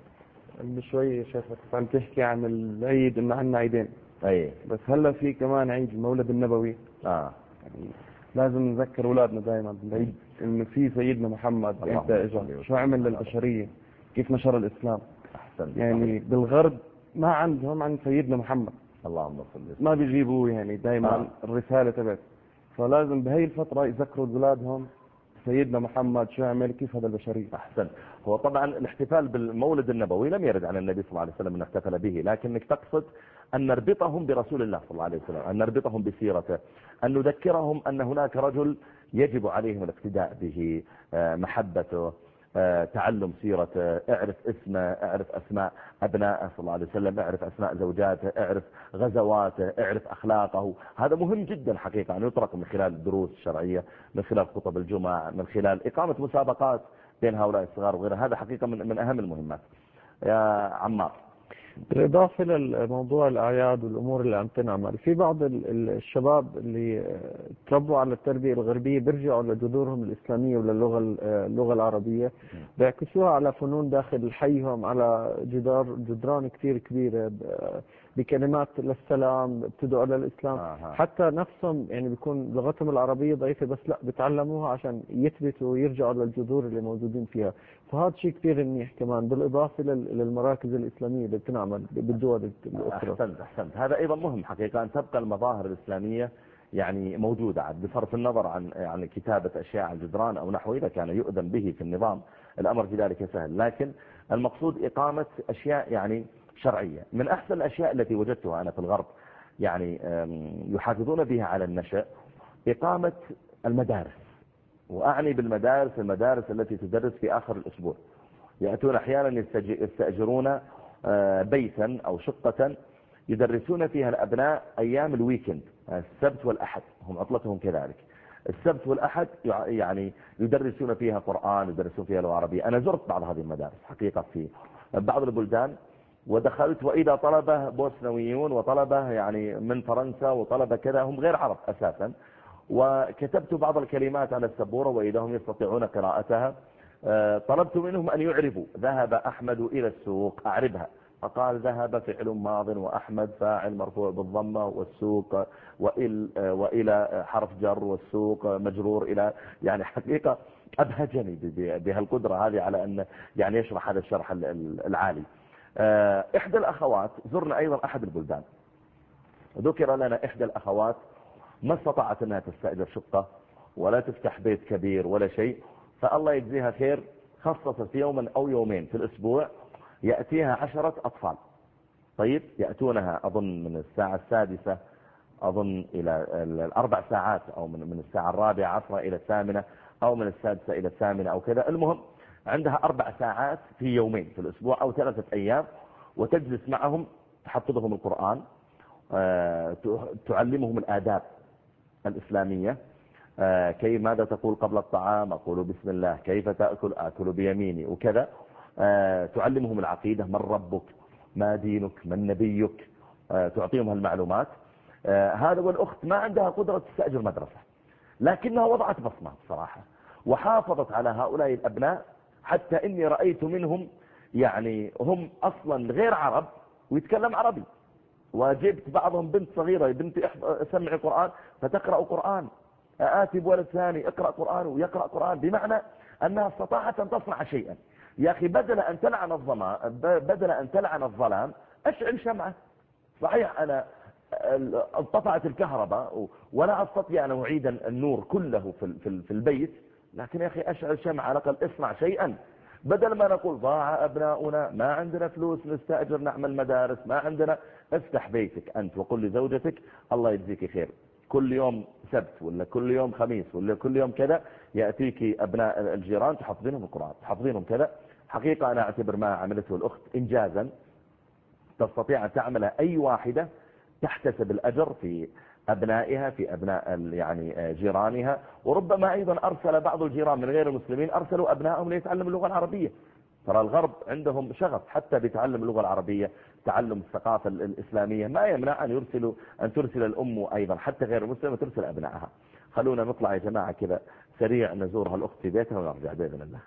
بشوي شيخك عم تحكي عن العيد إن عنا عيدين، أي بس هلا في كمان عيد المولد النبوي. آه. يعني لازم نذكر أولادنا دائما بالعيد إنه في سيدنا محمد أنت إجا شو عمل للبشرية، كيف نشر الإسلام. أحسن. يعني بالغرب ما عندهم عن سيدنا محمد، اللهم صل وسلم، ما بيجيبوا يعني دائما آه. الرسالة تبعت، فلازم بهي الفترة يذكروا أولادهم سيدنا محمد شو عمل كيف هذا البشرية. أحسن. هو طبعا الاحتفال بالمولد النبوي لم يرد عن النبي صلى الله عليه وسلم أن احتفل به، لكنك تقصد أن نربطهم برسول الله صلى الله عليه وسلم، أن نربطهم بسيرته، أن نذكرهم أن هناك رجل يجب عليهم الاقتداء به، محبته، تعلم سيرته، اعرف اسمه، اعرف أسماء أبنائه صلى الله عليه وسلم، اعرف أسماء زوجاته، اعرف غزواته، اعرف أخلاقه. هذا مهم جدا حقيقة أن يطرق من خلال الدروس الشرعية، من خلال خطب الجمعة، من خلال إقامة مسابقات بين هؤلاء الصغار وغيرها. هذا حقيقة من, من أهم المهمات. يا عمار. بالإضافة للموضوع الأعياد والأمور اللي عم تنعمل، في بعض الشباب اللي تربوا على التربية الغربية بيرجعوا لجذورهم الإسلامية وللغة اللغة العربية، بيعكسوها على فنون داخل حيهم، على جدار جدران كثير كبيرة بكلمات للسلام بتدعو على الإسلام. آه. حتى نفسهم يعني بيكون لغتهم العربية ضعيفة بس لا بتعلموها عشان يثبتوا ويرجعوا للجذور اللي موجودين فيها. فهذا شيء كثير منيح كمان، بالإضافة للمراكز الإسلامية اللي بتنعمل بالدول الأخرى. أحسنت أحسنت. هذا أيضا مهم حقيقة أن تبقى المظاهر الإسلامية يعني موجودة، عاد بصرف النظر عن يعني كتابة أشياء على الجدران أو نحو، إذا كان يؤذن به في النظام الأمر في ذلك سهل، لكن المقصود إقامة أشياء يعني شرعية. من أحسن الأشياء التي وجدتها أنا في الغرب يعني يحافظون بها على النشأ إقامة المدارس، وأعني بالمدارس المدارس التي تدرس في آخر الأسبوع. يأتون أحيانا يستأجرون بيتا أو شقة يدرسون فيها الأبناء أيام الويكند، السبت والأحد هم عطلتهم كذلك، السبت والأحد يعني يدرسون فيها قرآن، يدرسون فيها لغة عربية. أنا زرت بعض هذه المدارس حقيقة في بعض البلدان ودخلت، وإذا طلبة بوسنويون وطلبة يعني من فرنسا وطلبة كذا هم غير عرب أساسا، وكتبت بعض الكلمات على السبورة وإذا هم يستطيعون قراءتها. طلبت منهم أن يعربوا ذهب أحمد إلى السوق، أعربها، فقال ذهب فعل ماض وأحمد فاعل مرفوع بالضمة والسوق وإل وإلى حرف جر والسوق مجرور إلى، يعني حقيقة أبهجني بهالقدرة هذه على أن يعني يشرح هذا الشرح العالي. إحدى الأخوات زرنا أيضا أحد البلدان، ذكر لنا إحدى الأخوات ما استطاعت أنها تستأجر شقة ولا تفتح بيت كبير ولا شيء، فالله يجزيها خير خصصت يوما أو يومين في الأسبوع يأتيها عشرة أطفال. طيب يأتونها أظن من الساعة السادسة أظن إلى الأربع ساعات، أو من الساعة الرابعة عصرة إلى الثامنة، أو من السادسة إلى الثامنة أو كذا. المهم عندها أربع ساعات في يومين في الأسبوع أو ثلاثة أيام، وتجلس معهم تحفظهم القرآن، تعلمهم الآداب الإسلامية، كيف ماذا تقول قبل الطعام، أقول بسم الله، كيف تأكل، أكل بيميني وكذا. تعلمهم العقيدة، من ربك، ما دينك، من نبيك، تعطيهم هالمعلومات. هذا والأخت ما عندها قدرة تستأجر مدرسة، لكنها وضعت بصمة بصراحة وحافظت على هؤلاء الأبناء، حتى إني رأيت منهم يعني هم أصلا غير عرب ويتكلم عربي، وجبت بعضهم بنت صغيرة، بنتي سمعي قرآن فتقرأ قرآن، آتي بولد ثاني اقرأ قرآن ويقرأ قرآن، بمعنى أنها استطاعت أن تصنع شيئا. يا أخي بدل أن تلعن الظلام بدل أن تلعن الظلام أشعل شمعة. صحيح أنا انقطعت الكهرباء ولا أستطيع أن أعيد النور كله في في البيت، لكن يا أخي أشعل شمعة، على الأقل اصنع شيئا، بدل ما نقول ضاع أبناؤنا، ما عندنا فلوس نستأجر نعمل مدارس، ما عندنا. افتح بيتك أنت وقل لزوجتك الله يجزيك خير، كل يوم سبت ولا كل يوم خميس ولا كل يوم كذا يأتيك أبناء الجيران تحفظينهم القرآن، تحفظينهم كذا. حقيقة أنا أعتبر ما عملته الأخت إنجازا تستطيع أن تعمل أي واحدة، تحتسب الأجر في أبنائها، في أبناء يعني جيرانها. وربما أيضا أرسل بعض الجيران من غير المسلمين أرسلوا أبنائهم ليتعلموا اللغة العربية. ترى الغرب عندهم شغف حتى بتعلم اللغة العربية، تعلم الثقافة الإسلامية، ما يمنع أن يرسلوا أن ترسل الأم أيضا حتى غير المسلمة ترسل أبنائها. خلونا نطلع يا جماعة كذا سريع نزورها الأخت في بيتها ونرجع بإذن الله.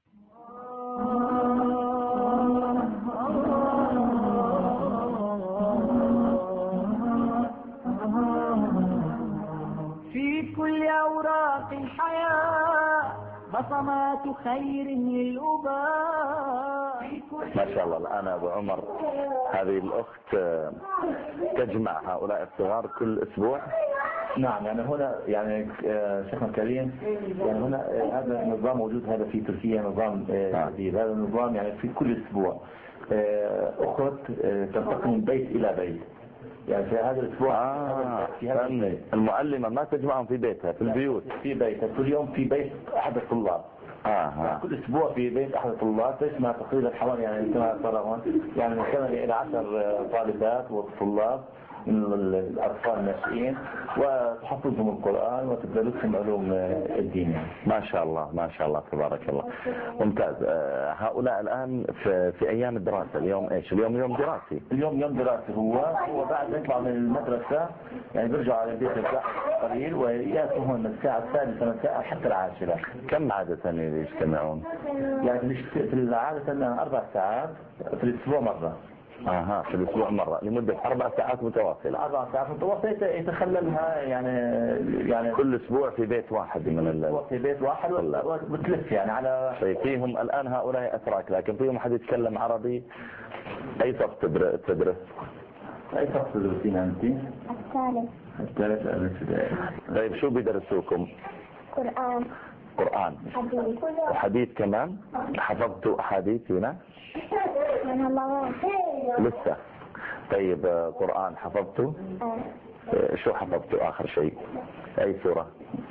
في كل أوراق الحياة بصمات خير للأباء. ما شاء الله. الآن أبو عمر هذه الأخت تجمع هؤلاء الصغار كل أسبوع. نعم، يعني هنا يعني شيخنا الكريم، يعني هنا هذا النظام موجود هذا في تركيا، نظام جديد. هذا النظام يعني في كل أسبوع أخت تنتقل من بيت إلى بيت، يعني في هذا الأسبوع آه في هذا المعلمة ما تجمعهم في بيتها، في البيوت، في بيتها كل يوم في بيت أحد الطلاب. آه يعني كل أسبوع في بيت أحد الطلاب، تسمع تقريبا حوالي يعني كما ترون يعني من ثمانية إلى عشر طالبات وطلاب من الأطفال الناشئين، وتحفظهم القرآن وتدرسهم علوم الدين. يعني. ما شاء الله ما شاء الله تبارك الله، ممتاز. هؤلاء الآن في, في أيام الدراسة، اليوم إيش؟ اليوم يوم دراسي. اليوم يوم دراسي، هو هو بعد ما يطلع من المدرسة يعني بيرجع على البيت قليل ويأتوا هون الساعة السادسة مساء حتى العاشرة. كم عادة يجتمعون؟ يعني في العادة أربع ساعات في الأسبوع مرة. اها في الاسبوع مرة لمدة اربع ساعات متواصلة. اربع ساعات متواصلة يتخللها يعني يعني كل اسبوع في بيت واحد من ال في بيت واحد وتلف يعني على فيهم. الان هؤلاء اتراك، لكن فيهم احد يتكلم عربي. اي صف تدرس؟ اي صف تدرسين انت؟ الثالث. الثالث الابتدائي. طيب شو بيدرسوكم؟ قرآن. قرآن. حديث. وحديث كمان؟ حفظتوا احاديث هنا؟ من الله. لسه. طيب قرآن حفظتوا؟ اه. شو حفظتوا آخر شيء؟ أي سورة؟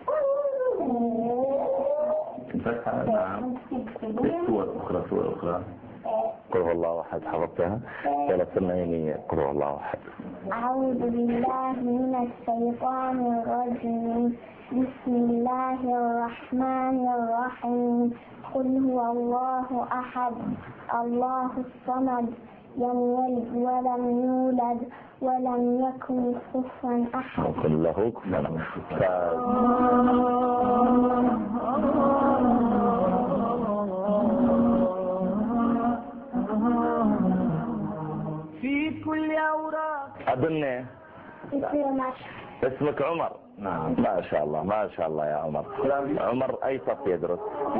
الفتحة. نعم. سورة أخرى سورة أخرى. قل هو الله أحد حفظتها؟ ولا سمعيني قل هو الله أحد. أعوذ بالله من الشيطان الرجيم. بسم الله الرحمن الرحيم. قل هو الله أحد الله الصمد لم يلد ولم يولد ولم يكن كفوا أحد. وقل له كفوا. في كل أوراق. أظن اسمك عمر. نعم. ما شاء الله ما شاء الله يا عمر. عمر أي صف يدرس؟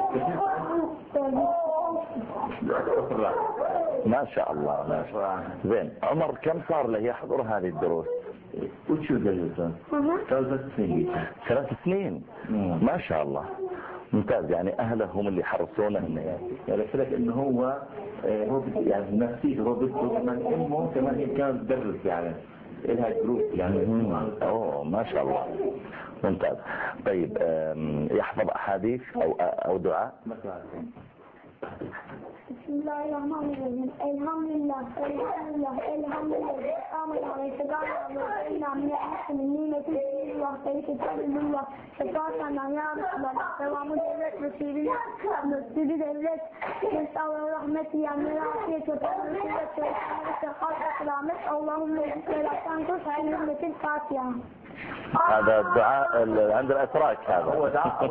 ما شاء الله ما شاء الله. زين عمر كم صار له يحضر هذه الدروس؟ وشو درسه؟ ثلاث سنين. ثلاث سنين. ما شاء الله ممتاز. يعني أهله هم اللي حرصونه إنه يعني لك إنه هو هو يعني نفسيته هو بده كمان أمه كمان هي كانت تدرس يعني إلها دروس يعني. أوه ما شاء الله ممتاز. طيب يحفظ أحاديث أو أو دعاء؟ مثلا بسم الله الرحمن الرحيم الحمد لله الحمد لله الحمد لله آمن عليه تقال وإنا من المسلمين تسير الله سيكتب الله شفاعة يا رب الله سلام الدولة مسيرين مسير الدولة نسأل رحمتي يا من العافية وتنسية وتخاف سلامة اللهم لا تنقص علمة الفاتحة. هذا الدعاء عند الأتراك هذا هو دعاء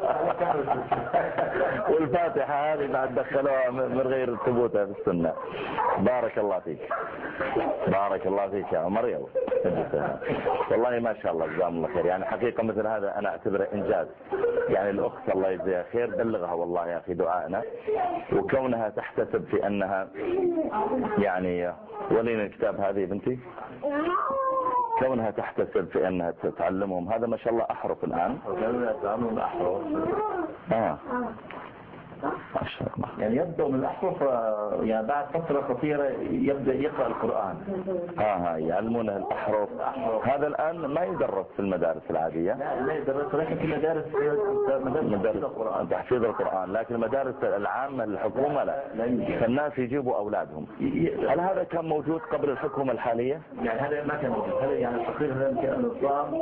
والفاتحة هذه بعد دخلوها من غير ثبوتها في السنة. بارك الله فيك بارك الله فيك يا عمر. يلا والله ما شاء الله جزاهم الله خير. يعني حقيقة مثل هذا أنا أعتبره إنجاز. يعني الأخت الله يجزيها خير بلغها والله يا أخي دعائنا، وكونها تحتسب في أنها يعني ولينا الكتاب هذه بنتي كونها تحتسب في أنها تتعلمهم هذا ما شاء الله أحرف الآن. يتعلمون الأحرف آه. ما شاء الله. يعني يبدأ من الأحرف يعني بعد فترة قصيرة يبدأ يقرأ القرآن. آه يعلمونه الأحرف. هذا الآن ما يدرس في المدارس العادية. لا لا يدرس، لكن في مدارس مدارس القرآن تحفيظ القرآن، لكن المدارس العامة الحكومة لا. فالناس يجيبوا أولادهم. هل هذا كان موجود قبل الحكومة الحالية؟ يعني هذا ما كان موجود. هذا يعني تقريبا هذا كان النظام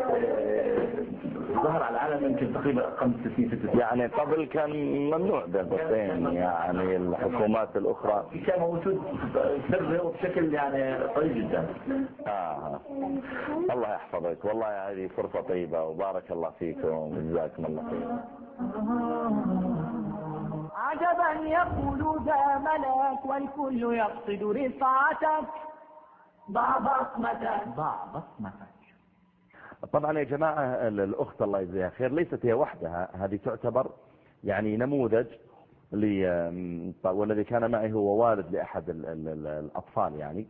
ظهر على العالم يمكن تقريبا خمس سنين ست سنين. يعني قبل كان ممنوع بالبطين يعني الحكومات الأخرى كان موجود سري وبشكل يعني طيب جدا. آه. الله يحفظك والله هذه فرصة طيبة وبارك الله فيكم وجزاكم الله خير. عجبا يقول ذا ملك والكل يقصد رفعتك ضع بصمتك ضع بصمتك. طبعا يا جماعة الأخت الله يجزيها خير ليست هي وحدها، هذه تعتبر يعني نموذج لي، والذي كان معي هو والد لأحد ال ال ال الأطفال يعني.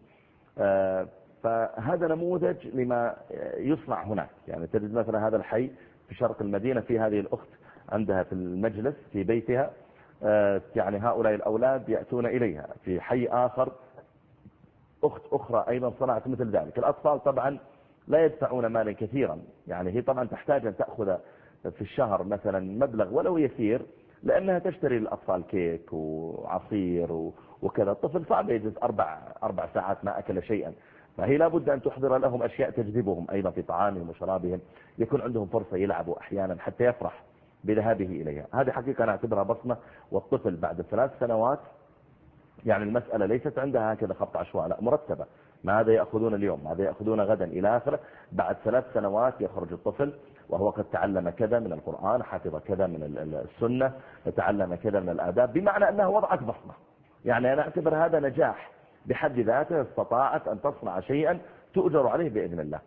فهذا نموذج لما يصنع هناك. يعني تجد مثلا هذا الحي في شرق المدينة في هذه الأخت عندها في المجلس في بيتها يعني هؤلاء الأولاد يأتون إليها. في حي آخر أخت أخرى أيضا صنعت مثل ذلك. الأطفال طبعا لا يدفعون مالا كثيرا، يعني هي طبعا تحتاج أن تأخذ في الشهر مثلا مبلغ ولو يسير لأنها تشتري للأطفال كيك وعصير وكذا. الطفل صعب يجلس أربع, أربع ساعات ما أكل شيئا، فهي لابد أن تحضر لهم أشياء تجذبهم أيضا في طعامهم وشرابهم، يكون عندهم فرصة يلعبوا أحيانا حتى يفرح بذهابه إليها. هذه حقيقة أنا أعتبرها بصمة. والطفل بعد ثلاث سنوات يعني المسألة ليست عندها هكذا خط عشواء، لا مرتبة. ماذا يأخذون اليوم، ماذا يأخذون غدا إلى آخره. بعد ثلاث سنوات يخرج الطفل وهو قد تعلم كذا من القرآن، حفظ كذا من السنة، تعلم كذا من الآداب، بمعنى أنها وضعت بصمة. يعني أنا أعتبر هذا نجاح بحد ذاته، استطاعت أن تصنع شيئا تؤجر عليه بإذن الله.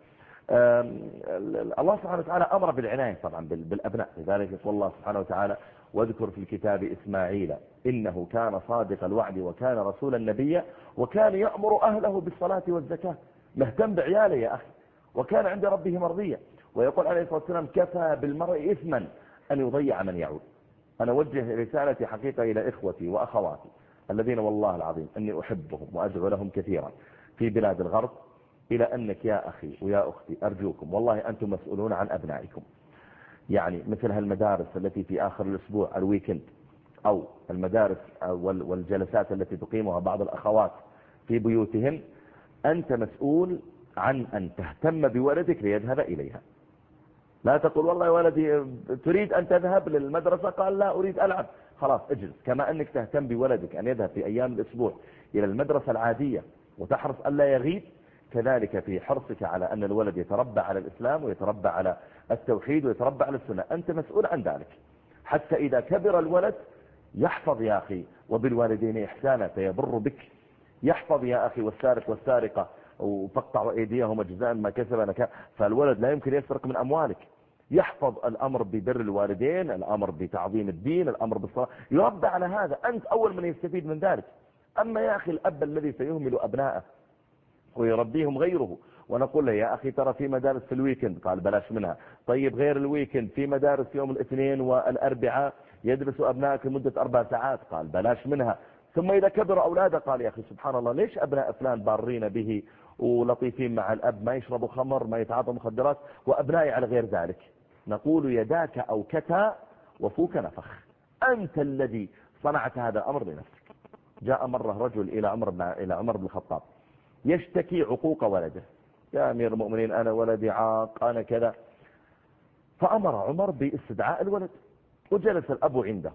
الله سبحانه وتعالى أمر بالعناية طبعا بالأبناء، لذلك يقول الله سبحانه وتعالى واذكر في الكتاب إسماعيل إنه كان صادق الوعد وكان رسولا نبيا وكان يأمر أهله بالصلاة والزكاة. مهتم بعياله يا أخي، وكان عند ربه مرضيا. ويقول عليه الصلاة والسلام كفى بالمرء إثما أن يضيع من يعود. أنا أوجه رسالتي حقيقة إلى إخوتي وأخواتي الذين والله العظيم أني أحبهم وأدعو لهم كثيرا في بلاد الغرب، إلى أنك يا أخي ويا أختي أرجوكم والله أنتم مسؤولون عن أبنائكم. يعني مثل هالمدارس التي في آخر الأسبوع الويكند أو المدارس والجلسات التي تقيمها بعض الأخوات في بيوتهم، أنت مسؤول عن أن تهتم بولدك ليذهب إليها. لا تقول والله ولدي تريد أن تذهب للمدرسة، قال لا أريد ألعب، خلاص اجلس. كما أنك تهتم بولدك أن يذهب في أيام الأسبوع إلى المدرسة العادية وتحرص ألا يغيب، كذلك في حرصك على أن الولد يتربى على الإسلام ويتربى على التوحيد ويتربى على السنة. أنت مسؤول عن ذلك حتى إذا كبر الولد يحفظ يا أخي وبالوالدين إحسانا فيبر بك. يحفظ يا أخي والسارق والسارقة وفقطعوا أيديهم جزاء ما كسب نكا. فالولد لا يمكن يسرق من أموالك. يحفظ الأمر ببر الوالدين، الأمر بتعظيم الدين، الأمر بالصلاة، يربى على هذا. أنت أول من يستفيد من ذلك. أما يا أخي الأب الذي سيهمل أبنائه ويربيهم غيره، ونقول له يا أخي ترى في مدارس في الويكند، قال بلاش منها. طيب غير الويكند في مدارس يوم الاثنين والأربعاء يدرس أبنائك لمدة أربع ساعات، قال بلاش منها. ثم إذا كبر أولاده قال يا أخي سبحان الله ليش أبناء فلان بارين به ولطيفين مع الأب، ما يشربوا خمر ما يتعاطوا مخدرات، وأبنائي على غير ذلك. نقول يداك أو كتا وفوك نفخ. أنت الذي صنعت هذا الأمر لنفسك. جاء مرة رجل إلى عمر بن إلى عمر بن الخطاب يشتكي عقوق ولده، يا أمير المؤمنين أنا ولدي عاق أنا كذا. فأمر عمر باستدعاء الولد، وجلس الأب عنده،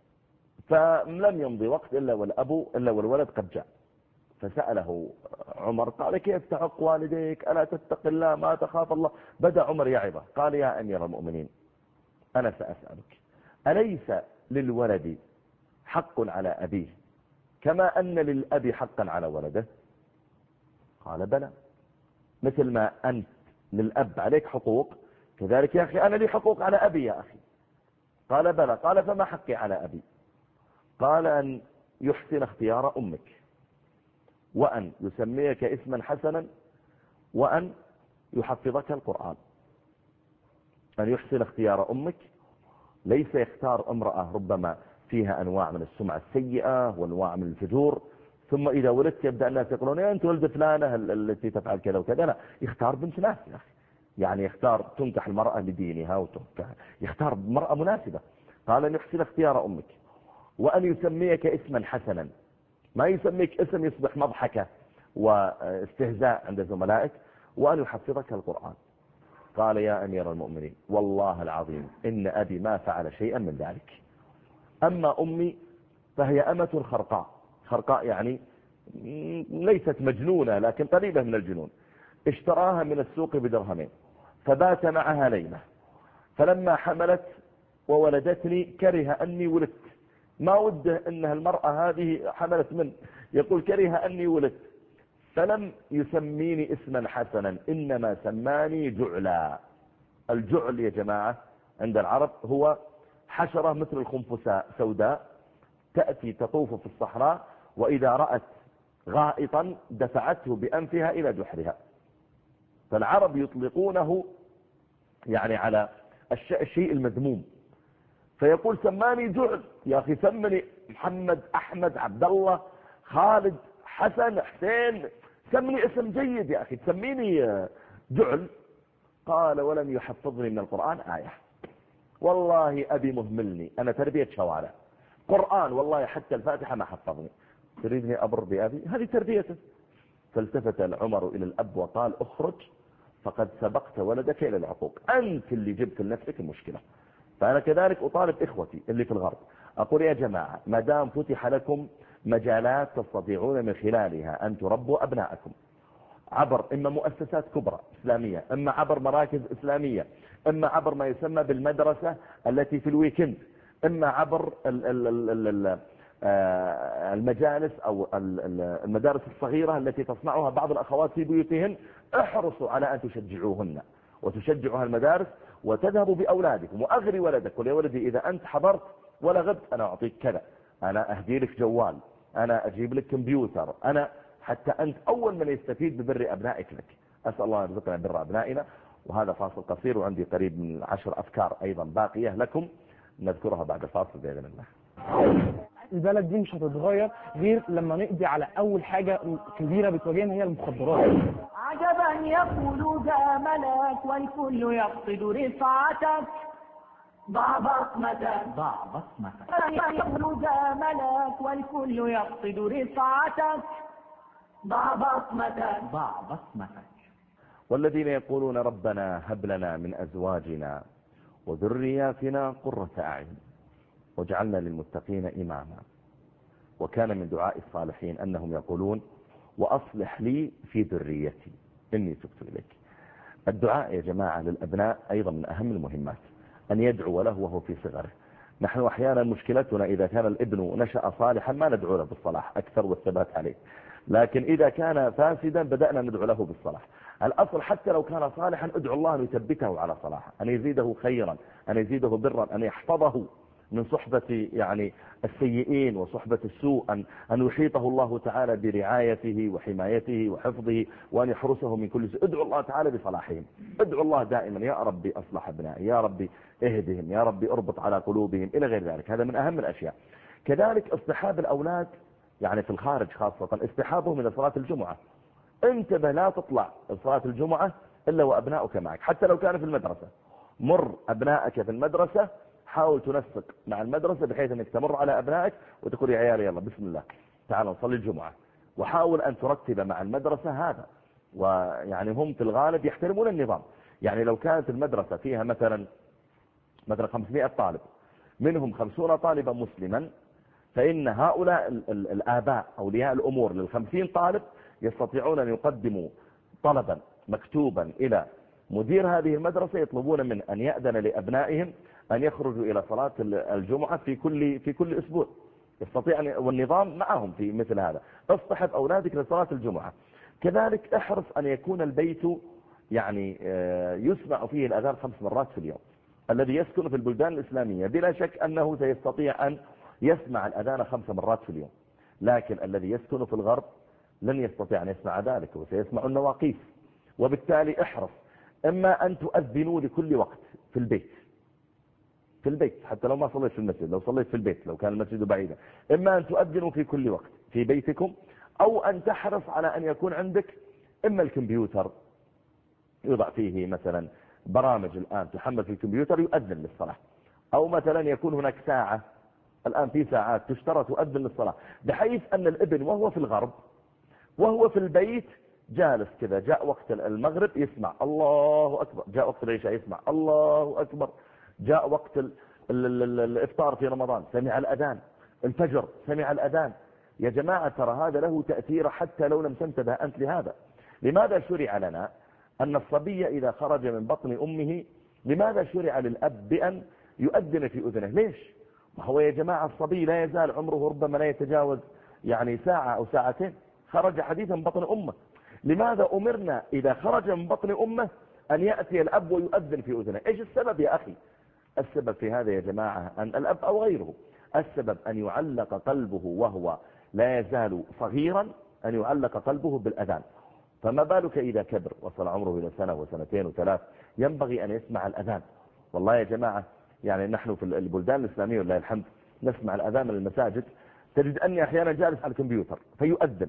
فلم يمضي وقت إلا والأب إلا والولد قد جاء. فسأله عمر قال كيف تعق والديك، ألا تتق الله، ما تخاف الله؟ بدأ عمر يعظه، قال يا أمير المؤمنين أنا سأسألك، أليس للولد حق على أبيه كما أن للأب حقا على ولده؟ قال بلى، مثل ما أنت للأب عليك حقوق كذلك يا أخي أنا لي حقوق على أبي يا أخي. قال بلى. قال فما حقي على أبي؟ قال أن يحسن اختيار أمك، وأن يسميك اسما حسنا، وأن يحفظك القرآن. أن يحسن اختيار أمك، ليس يختار امرأة ربما فيها أنواع من السمعة السيئة وأنواع من الفجور، ثم إذا ولدت يبدأ الناس يقولون يا أنت ولد فلانة التي تفعل كذا وكذا. لا، يختار بنت ناس يا أخي، يعني يختار تنكح المرأة لدينها وتنكح، يختار مرأة مناسبة. قال أن يحسن اختيار أمك، وأن يسميك اسما حسنا، ما يسميك اسم يصبح مضحكة واستهزاء عند زملائك، وأن يحفظك القرآن. قال يا أمير المؤمنين والله العظيم إن أبي ما فعل شيئا من ذلك، أما أمي فهي أمة خرقاء. خرقاء يعني ليست مجنونة لكن قريبة من الجنون، اشتراها من السوق بدرهمين فبات معها ليلة، فلما حملت وولدتني كره أني ولدت، ما وده أنها المرأة هذه حملت منه، يقول كره أني ولدت، فلم يسميني اسما حسنا إنما سماني جعلا. الجعل يا جماعة عند العرب هو حشرة مثل الخنفساء سوداء تأتي تطوف في الصحراء، وإذا رأت غائطا دفعته بأنفها إلى جحرها، فالعرب يطلقونه يعني على الشيء المذموم. فيقول سماني جعل، يا أخي سمني محمد أحمد عبد الله خالد حسن حسين، سمني اسم جيد يا أخي، تسميني جعل. قال ولم يحفظني من القرآن آية، والله أبي مهملني، أنا تربية شوارع، قرآن والله حتى الفاتحة ما حفظني، تريدني أبر بأبي؟ هذه تربيته. فالتفت العمر إلى الأب وقال اخرج فقد سبقت ولدك إلى العقوق، أنت اللي جبت لنفسك المشكلة. فأنا كذلك أطالب إخوتي اللي في الغرب، أقول يا جماعة ما دام فتح لكم مجالات تستطيعون من خلالها أن تربوا أبناءكم عبر إما مؤسسات كبرى إسلامية، إما عبر مراكز إسلامية، إما عبر ما يسمى بالمدرسة التي في الويكند، إما عبر المجالس أو المدارس الصغيرة التي تصنعها بعض الأخوات في بيوتهن، احرصوا على أن تشجعوهن وتشجعوها المدارس، وتذهبوا بأولادكم وأغري ولدك، قل يا ولدي إذا أنت حضرت ولا غبت أنا أعطيك كذا، أنا أهدي لك جوال، أنا أجيب لك كمبيوتر، أنا حتى أنت أول من يستفيد ببر أبنائك لك. أسأل الله يرزقنا بر أبنائنا. وهذا فاصل قصير، وعندي قريب من عشر أفكار أيضا باقية لكم نذكرها بعد الفاصل بإذن الله. البلد دي مش هتتغير غير لما نقضي على أول حاجة كبيرة بتواجهنا هي المخدرات. عجبا يقول ذا ملك والكل يقصد رفعتك، ضع بصمتك ضع بصمتك. يقول ذا ملك والكل يقصد رفعتك، ضع بصمتك ضع بصمتك. والذين يقولون ربنا هب لنا من أزواجنا وذرياتنا قرة أعين واجعلنا للمتقين إماما. وكان من دعاء الصالحين أنهم يقولون وأصلح لي في ذريتي إني تبت إليك. الدعاء يا جماعة للأبناء أيضا من أهم المهمات، أن يدعو له وهو في صغره. نحن أحيانا مشكلتنا إذا كان الابن نشأ صالحا ما ندعو له بالصلاح أكثر والثبات عليه، لكن إذا كان فاسدا بدأنا ندعو له بالصلاح. الأصل حتى لو كان صالحا ادعو الله أن يثبته على صلاحه، أن يزيده خيرا، أن يزيده برا، أن يحفظه من صحبة يعني السيئين وصحبة السوء، أن, أن يحيطه الله تعالى برعايته وحمايته وحفظه، وأن يحرسه من كل سوء. ادعو الله تعالى بصلاحهم، ادعو الله دائما يا ربي أصلح أبنائي، يا ربي اهدهم، يا ربي اربط على قلوبهم إلى غير ذلك. هذا من أهم الأشياء. كذلك اصطحاب الأولاد يعني في الخارج خاصة، اصطحابهم من صلاة الجمعة. انتبه لا تطلع صلاة الجمعة إلا وأبنائك معك، حتى لو كان في المدرسة. مر أبنائك في المدرسة، حاول تنسق مع المدرسة بحيث أنك تمر على أبنائك وتقول يا عيالي يلا بسم الله تعال نصلي الجمعة، وحاول أن ترتب مع المدرسة هذا. ويعني هم في الغالب يحترمون النظام. يعني لو كانت المدرسة فيها مثلا مثلا خمسمائة طالب، منهم خمسون طالبا مسلما، فإن هؤلاء ال ال الآباء أولياء الأمور للخمسين طالب يستطيعون أن يقدموا طلبا مكتوبا إلى مدير هذه المدرسة يطلبون من أن يأذن لأبنائهم أن يخرجوا إلى صلاة الجمعة في كل في كل أسبوع. يستطيع أن والنظام معهم في مثل هذا. اصطحب أولادك لصلاة الجمعة. كذلك احرص أن يكون البيت يعني يسمع فيه الأذان خمس مرات في اليوم. الذي يسكن في البلدان الإسلامية بلا شك أنه سيستطيع أن يسمع الأذان خمس مرات في اليوم، لكن الذي يسكن في الغرب لن يستطيع أن يسمع ذلك، وسيسمع النواقيس. وبالتالي احرص إما أن تؤذنوا لكل وقت في البيت في البيت حتى لو ما صليت في المسجد، لو صليت في البيت لو كان المسجد بعيدا، إما أن تؤذنوا في كل وقت في بيتكم، أو أن تحرص على أن يكون عندك إما الكمبيوتر يوضع فيه مثلا برامج الآن تحمل في الكمبيوتر يؤذن للصلاة، أو مثلا يكون هناك ساعة الآن في ساعات تشترى تؤذن للصلاة، بحيث أن الابن وهو في الغرب وهو في البيت جالس كذا، جاء وقت المغرب يسمع الله أكبر، جاء وقت العشاء يسمع الله أكبر، جاء وقت ال ال ال الإفطار في رمضان سمع الأذان، الفجر سمع الأذان. يا جماعة ترى هذا له تأثير حتى لو لم تنتبه أنت لهذا. لماذا شرع لنا أن الصبي إذا خرج من بطن أمه، لماذا شرع للأب بأن يؤذن في أذنه؟ ليش؟ ما هو يا جماعة الصبي لا يزال عمره ربما لا يتجاوز يعني ساعة أو ساعتين، خرج حديثا من بطن أمه. لماذا أمرنا إذا خرج من بطن أمه أن يأتي الأب ويؤذن في أذنه؟ إيش السبب يا أخي؟ السبب في هذا يا جماعة أن الأب أو غيره، السبب أن يعلق قلبه وهو لا يزال صغيرا، أن يعلق قلبه بالأذان. فما بالك إذا كبر وصل عمره إلى سنة وسنتين وثلاث، ينبغي أن يسمع الأذان. والله يا جماعة يعني نحن في البلدان الإسلامية والله الحمد نسمع الأذان من المساجد، تجد أني أحيانا جالس على الكمبيوتر فيؤذن،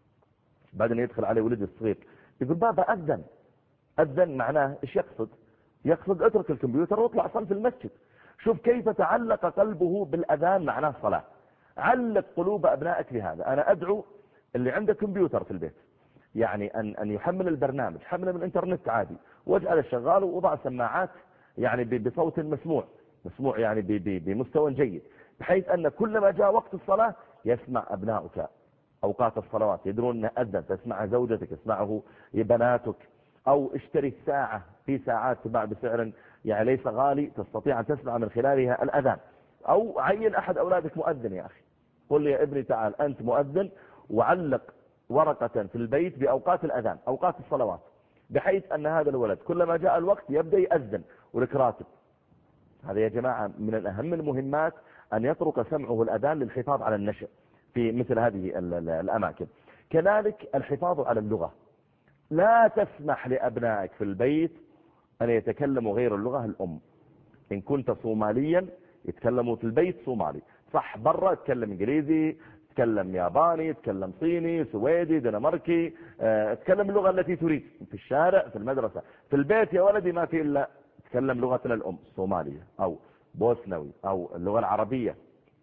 بعدين يدخل عليه ولد الصغير يقول بابا أذن. أذن معناه إيش يقصد؟ يقصد اترك الكمبيوتر واطلع صل في المسجد. شوف كيف تعلق قلبه بالأذان، معناه صلاة. علق قلوب أبنائك بهذا. أنا أدعو اللي عنده كمبيوتر في البيت يعني أن أن يحمل البرنامج، حمله من الإنترنت عادي، واجعل الشغال ووضع سماعات يعني بصوت مسموع مسموع يعني بمستوى جيد، بحيث أن كلما جاء وقت الصلاة يسمع أبنائك أوقات الصلوات، يدرون أنه أذن، تسمع زوجتك، تسمعه بناتك. أو اشتري ساعة، في ساعات تباع بسعر يعني ليس غالي تستطيع أن تسمع من خلالها الأذان. أو عين أحد أولادك مؤذن يا أخي، قل لي يا ابني تعال أنت مؤذن، وعلق ورقة في البيت بأوقات الأذان، أوقات الصلوات، بحيث أن هذا الولد كلما جاء الوقت يبدأ يأذن ولك راتب. هذا يا جماعة من الأهم المهمات أن يترك سمعه الأذان للحفاظ على النشء في مثل هذه الأماكن. كذلك الحفاظ على اللغة، لا تسمح لأبنائك في البيت أن يتكلموا غير اللغة الأم. إن كنت صوماليا يتكلموا في البيت صومالي، صح برا يتكلم إنجليزي، تكلم ياباني، تكلم صيني، سويدي، دنماركي، اه تكلم اللغة التي تريد. في الشارع، في المدرسة، في البيت يا ولدي ما في إلا تكلم لغتنا الأم، الصومالية أو بوسنوي أو اللغة العربية،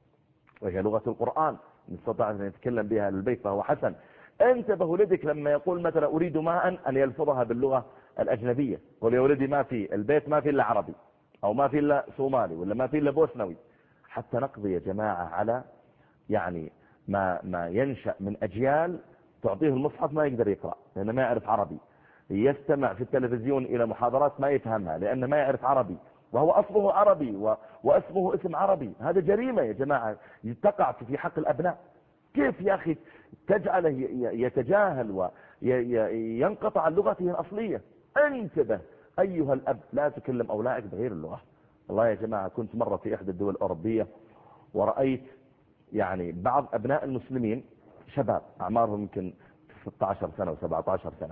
وهي لغة القرآن، نستطيع أن نتكلم بها للبيت فهو حسن. انتبه ولدك لما يقول مثلا أريد ماء أن يلفظها باللغة الأجنبية. قل يا ولدي ما في البيت ما في إلا عربي، أو ما في إلا صومالي، ولا ما في إلا بوسنوي، حتى نقضي يا جماعة على يعني ما ما ينشأ من أجيال تعطيه المصحف ما يقدر يقرأ لأنه ما يعرف عربي، يستمع في التلفزيون إلى محاضرات ما يفهمها لأنه ما يعرف عربي، وهو أصله عربي و... واسمه اسم عربي. هذا جريمة يا جماعة تقع في حق الأبناء. كيف يا أخي تجعله يتجاهل وينقطع عن لغته الأصلية؟ انتبه أيها الأب، لا تكلم أولادك بغير اللغة. والله يا جماعة كنت مرة في إحدى الدول الأوروبية ورأيت يعني بعض أبناء المسلمين شباب أعمارهم يمكن ستة عشر سنة وسبعة عشر سنة،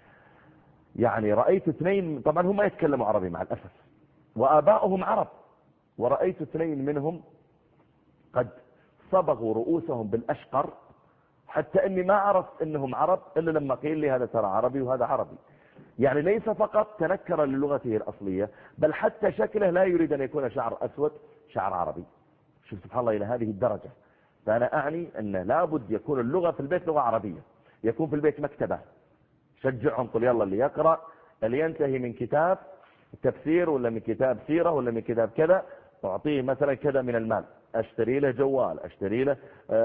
يعني رأيت اثنين طبعا هم ما يتكلموا عربي مع الأسف وآباؤهم عرب، ورأيت اثنين منهم قد صبغوا رؤوسهم بالأشقر حتى أني ما عرفت أنهم عرب إلا لما قيل لي هذا ترى عربي وهذا عربي. يعني ليس فقط تنكر للغته الأصلية، بل حتى شكله لا يريد أن يكون شعر أسود شعر عربي. شوف سبحان الله إلى هذه الدرجة. فأنا أعني أنه لابد يكون اللغة في البيت لغة عربية، يكون في البيت مكتبة، شجعهم قل يلا اللي يقرأ اللي ينتهي من كتاب تفسير ولا من كتاب سيرة ولا من كتاب كذا أعطيه مثلا كذا من المال، أشتري له جوال، أشتري له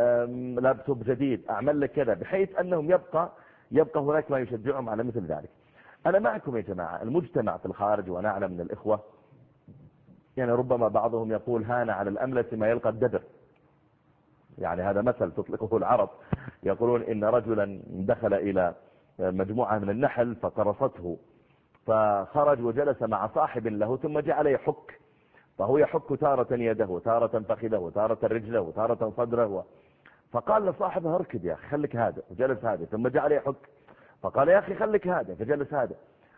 لابتوب جديد، أعمل له كذا، بحيث أنهم يبقى يبقى هناك ما يشجعهم على مثل ذلك. أنا معكم يا جماعة، المجتمع في الخارج وأنا أعلم من الإخوة يعني ربما بعضهم يقول هان على الأملس ما يلقى الدبر، يعني هذا مثل تطلقه العرب، يقولون إن رجلا دخل إلى مجموعة من النحل فقرصته فخرج وجلس مع صاحب له ثم جعل يحك، فهو يحك تارة يده تارة فخذه تارة رجله تارة صدره، فقال لصاحبه اركض يا أخي خليك هذا، وجلس هذا، ثم جعل يحك فقال يا أخي خليك هذا، فجلس هذا،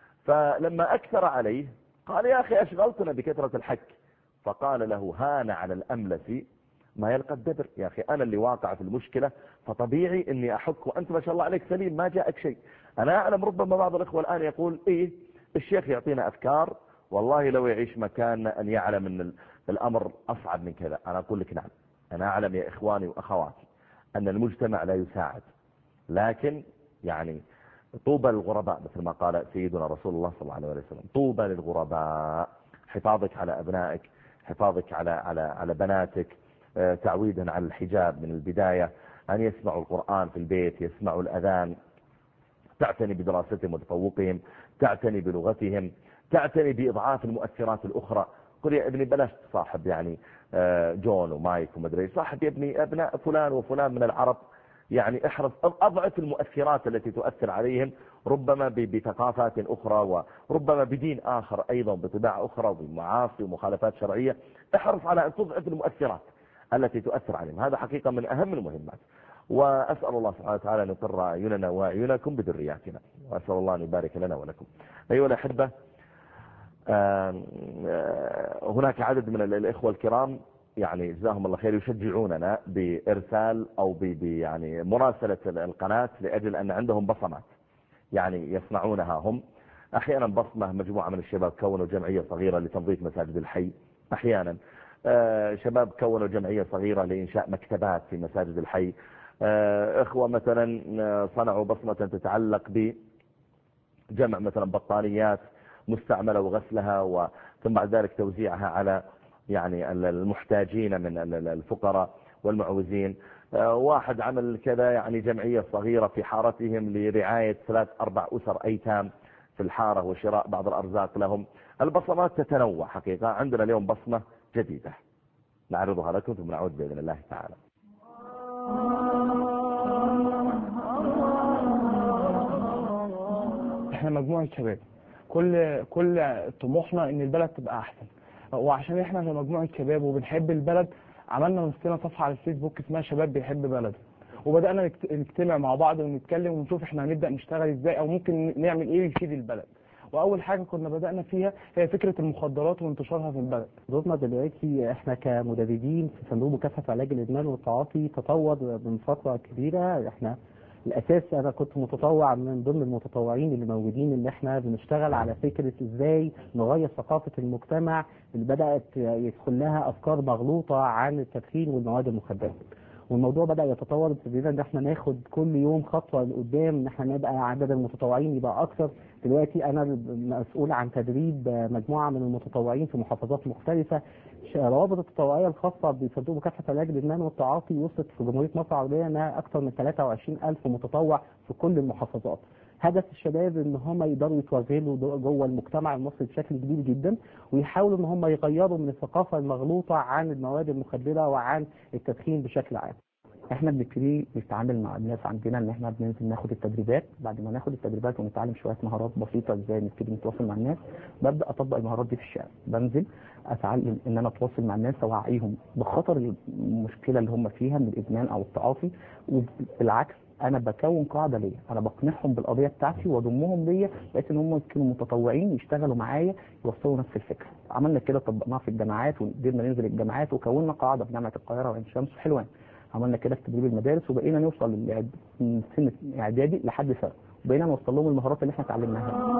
فلما أكثر عليه قال يا أخي أشغلتنا بكثرة الحك، فقال له هان على الأملس ما يلقى الدبر، يا أخي أنا اللي واقع في المشكلة فطبيعي أني أحك وأنت ما شاء الله عليك سليم ما جاءك شيء. أنا أعلم ربما بعض الإخوة الآن يقول إيه الشيخ يعطينا أفكار، والله لو يعيش مكاننا أن يعلم أن الأمر أصعب من كذا. أنا أقول لك نعم، أنا أعلم يا إخواني وأخواتي أن المجتمع لا يساعد، لكن يعني طوبى للغرباء مثل ما قال سيدنا رسول الله صلى الله عليه وسلم، طوبى للغرباء، حفاظك على أبنائك، حفاظك على على على بناتك، تعويدا على الحجاب من البداية، أن يسمعوا القرآن في البيت، يسمعوا الأذان، تعتني بدراستهم وتفوقهم، تعتني بلغتهم، تعتني بإضعاف المؤثرات الأخرى. قل يا ابني بلاش تصاحب يعني جون ومايك ومدري، صاحب يا ابني أبناء فلان وفلان من العرب، يعني احرص أضعف المؤثرات التي تؤثر عليهم ربما بثقافات أخرى وربما بدين آخر أيضا بطباع أخرى وبمعاصي ومخالفات شرعية، احرص على أن تضعف المؤثرات التي تؤثر عليهم، هذا حقيقة من أهم المهمات. وأسأل الله سبحانه وتعالى أن يقر أعيننا وأعينكم بذرياتنا، وأسأل الله أن يبارك لنا ولكم. أيها الأحبة، هناك عدد من الإخوة الكرام يعني جزاهم الله خير يشجعوننا بإرسال أو يعني مراسلة القناة لأجل أن عندهم بصمات يعني يصنعونها هم، أحيانا بصمة مجموعة من الشباب كونوا جمعية صغيرة لتنظيف مساجد الحي، أحيانا شباب كونوا جمعية صغيرة لإنشاء مكتبات في مساجد الحي، إخوة مثلا صنعوا بصمة تتعلق بجمع مثلا بطانيات مستعملة وغسلها وثم بعد ذلك توزيعها على يعني المحتاجين من الفقراء والمعوزين. واحد عمل كذا يعني جمعية صغيرة في حارتهم لرعاية ثلاث أربع أسر أيتام في الحارة وشراء بعض الأرزاق لهم. البصمات تتنوع حقيقة، عندنا اليوم بصمة جديدة نعرضها لكم ثم نعود بإذن الله تعالى. احنا مجموعة شباب كل كل طموحنا ان البلد تبقى احسن، وعشان احنا مجموعة شباب وبنحب البلد عملنا نفسنا صفحة على الفيسبوك اسمها شباب بيحب بلده، وبدأنا نجتمع مع بعض ونتكلم ونشوف احنا هنبدأ نشتغل ازاي او ممكن نعمل ايه يفيد البلد. واول حاجة كنا بدأنا فيها هي فكرة المخدرات وانتشارها في البلد. دورنا دلوقتي احنا كمدربين في صندوق مكافحة علاج الادمان والتعاطي تطور من فترة كبيرة. احنا الاساس انا كنت متطوع من ضمن المتطوعين اللي موجودين ان احنا بنشتغل على فكرة ازاي نغير ثقافة المجتمع اللي بدأت يدخل لها افكار مغلوطة عن التدخين والمواد المخدرة. والموضوع بدأ يتطور، ابتدينا ان احنا ناخد كل يوم خطوة لقدام ان احنا نبقى عدد المتطوعين يبقى اكثر. دلوقتي انا مسؤول عن تدريب مجموعة من المتطوعين في محافظات مختلفة. روابط التطوعية الخاصة بصندوق مكافحة علاج الادمان والتعاطي وصلت في جمهورية مصر العربية انها اكثر من ثلاثة وعشرين ألف متطوع في كل المحافظات. هدف الشباب ان هم يقدروا يتوغلوا جوه المجتمع المصري بشكل كبير جدا، ويحاولوا ان هم يغيروا من الثقافة المغلوطة عن المواد المخدرة وعن التدخين بشكل عام. احنا بنبتدي نتعامل مع الناس عندنا ان احنا بننزل ناخد التدريبات، بعد ما ناخد التدريبات ونتعلم شويه مهارات بسيطه ازاي نبتدي نتواصل مع الناس، ببدا اطبق المهارات دي في الشارع. بنزل اتعلم ان انا اتواصل مع الناس واوعيهم بخطر المشكله اللي هم فيها من الادمان او التعاطي، وبالعكس انا بكون قاعده ليا، انا بقنعهم بالقضيه بتاعتي واضمهم ليا بحيث ان هم يكونوا متطوعين يشتغلوا معايا يوصلوا نفس الفكره. عملنا كده، طبقناها في الجامعات وقدرنا ننزل الجامعات وكوننا قاعده في جامعه القاهره وعين شمس وحلوان. عملنا كده في تدريب المدارس وبقينا نوصل من سن اعدادي لحد ثانوي، وبقينا نوصل لهم المهارات اللي احنا اتعلمناها.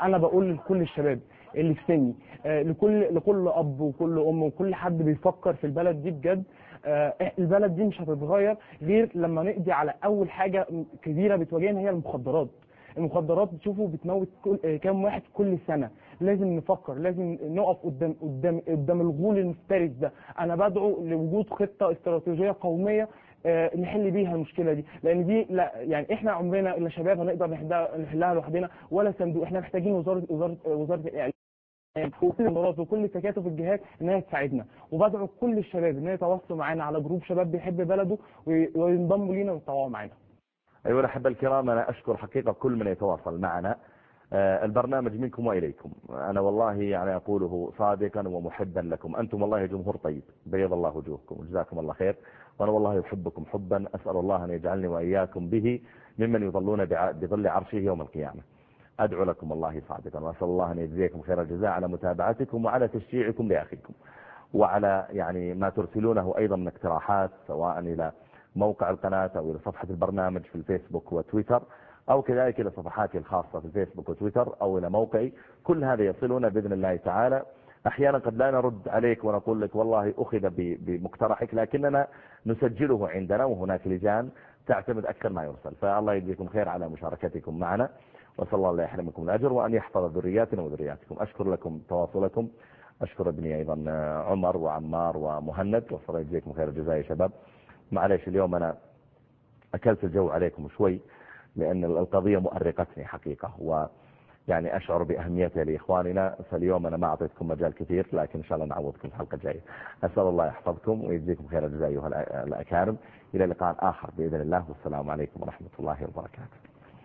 انا بقول لكل الشباب اللي في سني، آه، لكل لكل اب وكل ام وكل حد بيفكر في البلد دي بجد، آه، البلد دي مش هتتغير غير لما نقضي على اول حاجه كبيره بتواجهنا، هي المخدرات. المخدرات بتشوفوا بتموت كل آه، كام واحد كل سنه. لازم نفكر، لازم نقف قدام قدام قدام الغول المفترس ده. انا بدعو لوجود خطه استراتيجيه قوميه آه، نحل بيها المشكله دي، لان دي لا يعني احنا عمرنا لا شباب هنقدر نحلها نحلها لوحدنا ولا صندوق. احنا محتاجين وزاره وزاره وزاره الاعلام وكل الوزارات وكل تكاتف الجهات ان هي تساعدنا. وبدعو كل الشباب ان يتواصلوا معانا على جروب شباب بيحب بلده وينضموا لينا ويتطوعوا معانا. ايها الاحبه الكرام، انا اشكر حقيقه كل من يتواصل معنا. آه البرنامج منكم واليكم، انا والله يعني اقوله صادقا ومحبا لكم. انتم والله جمهور طيب، بيض الله وجوهكم وجزاكم الله خير، وانا والله احبكم حبا اسال الله ان يجعلني واياكم به ممن يظلون بظل عرشه يوم القيامه. أدعو لكم الله صادقا، وأسأل الله أن يجزيكم خير الجزاء على متابعتكم وعلى تشجيعكم لأخيكم، وعلى يعني ما ترسلونه أيضا من اقتراحات سواء إلى موقع القناة أو إلى صفحة البرنامج في الفيسبوك وتويتر، أو كذلك إلى صفحاتي الخاصة في الفيسبوك وتويتر أو إلى موقعي. كل هذا يصلنا بإذن الله تعالى. أحيانا قد لا نرد عليك ونقول لك والله أخذ بمقترحك، لكننا نسجله عندنا وهناك لجان تعتمد أكثر ما يرسل. فالله يجزيكم خير على مشاركتكم معنا، وصلى الله لا يحرمكم الأجر وأن يحفظ ذرياتنا وذرياتكم. أشكر لكم تواصلكم، أشكر ابني أيضا عمر وعمار ومهند، وصلى الله يجزيكم خير الجزاء يا شباب. معليش اليوم أنا أكلت الجو عليكم شوي لأن القضية مؤرقتني حقيقة، ويعني أشعر بأهميتها لإخواننا، فاليوم أنا ما أعطيتكم مجال كثير، لكن إن شاء الله نعوضكم في الحلقة الجاية. أسأل الله يحفظكم ويجزيكم خير الجزاء أيها الأكارم. إلى لقاء آخر بإذن الله، والسلام عليكم ورحمة الله وبركاته.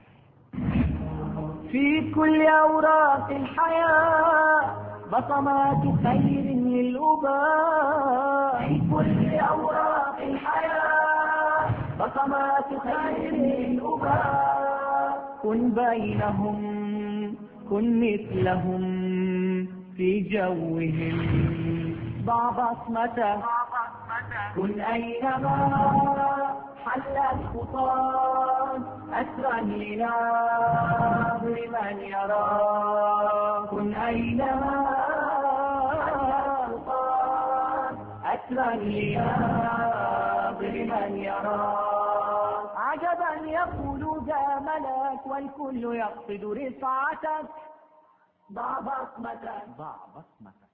في كل أوراق الحياة بصمات خير للأباء، في كل أوراق الحياة بصمات خير للأباء. كن بينهم كن مثلهم في جوهم، ضع بصمته كن أينما حل الخطاب، أسرا لناظر من يرى. كن أينما حل الخطاب، أسرا لناظر من يرى. عجبا يقول ذا ملك والكل يقصد رفعتك، ضع بصمتك ضع بصمتك.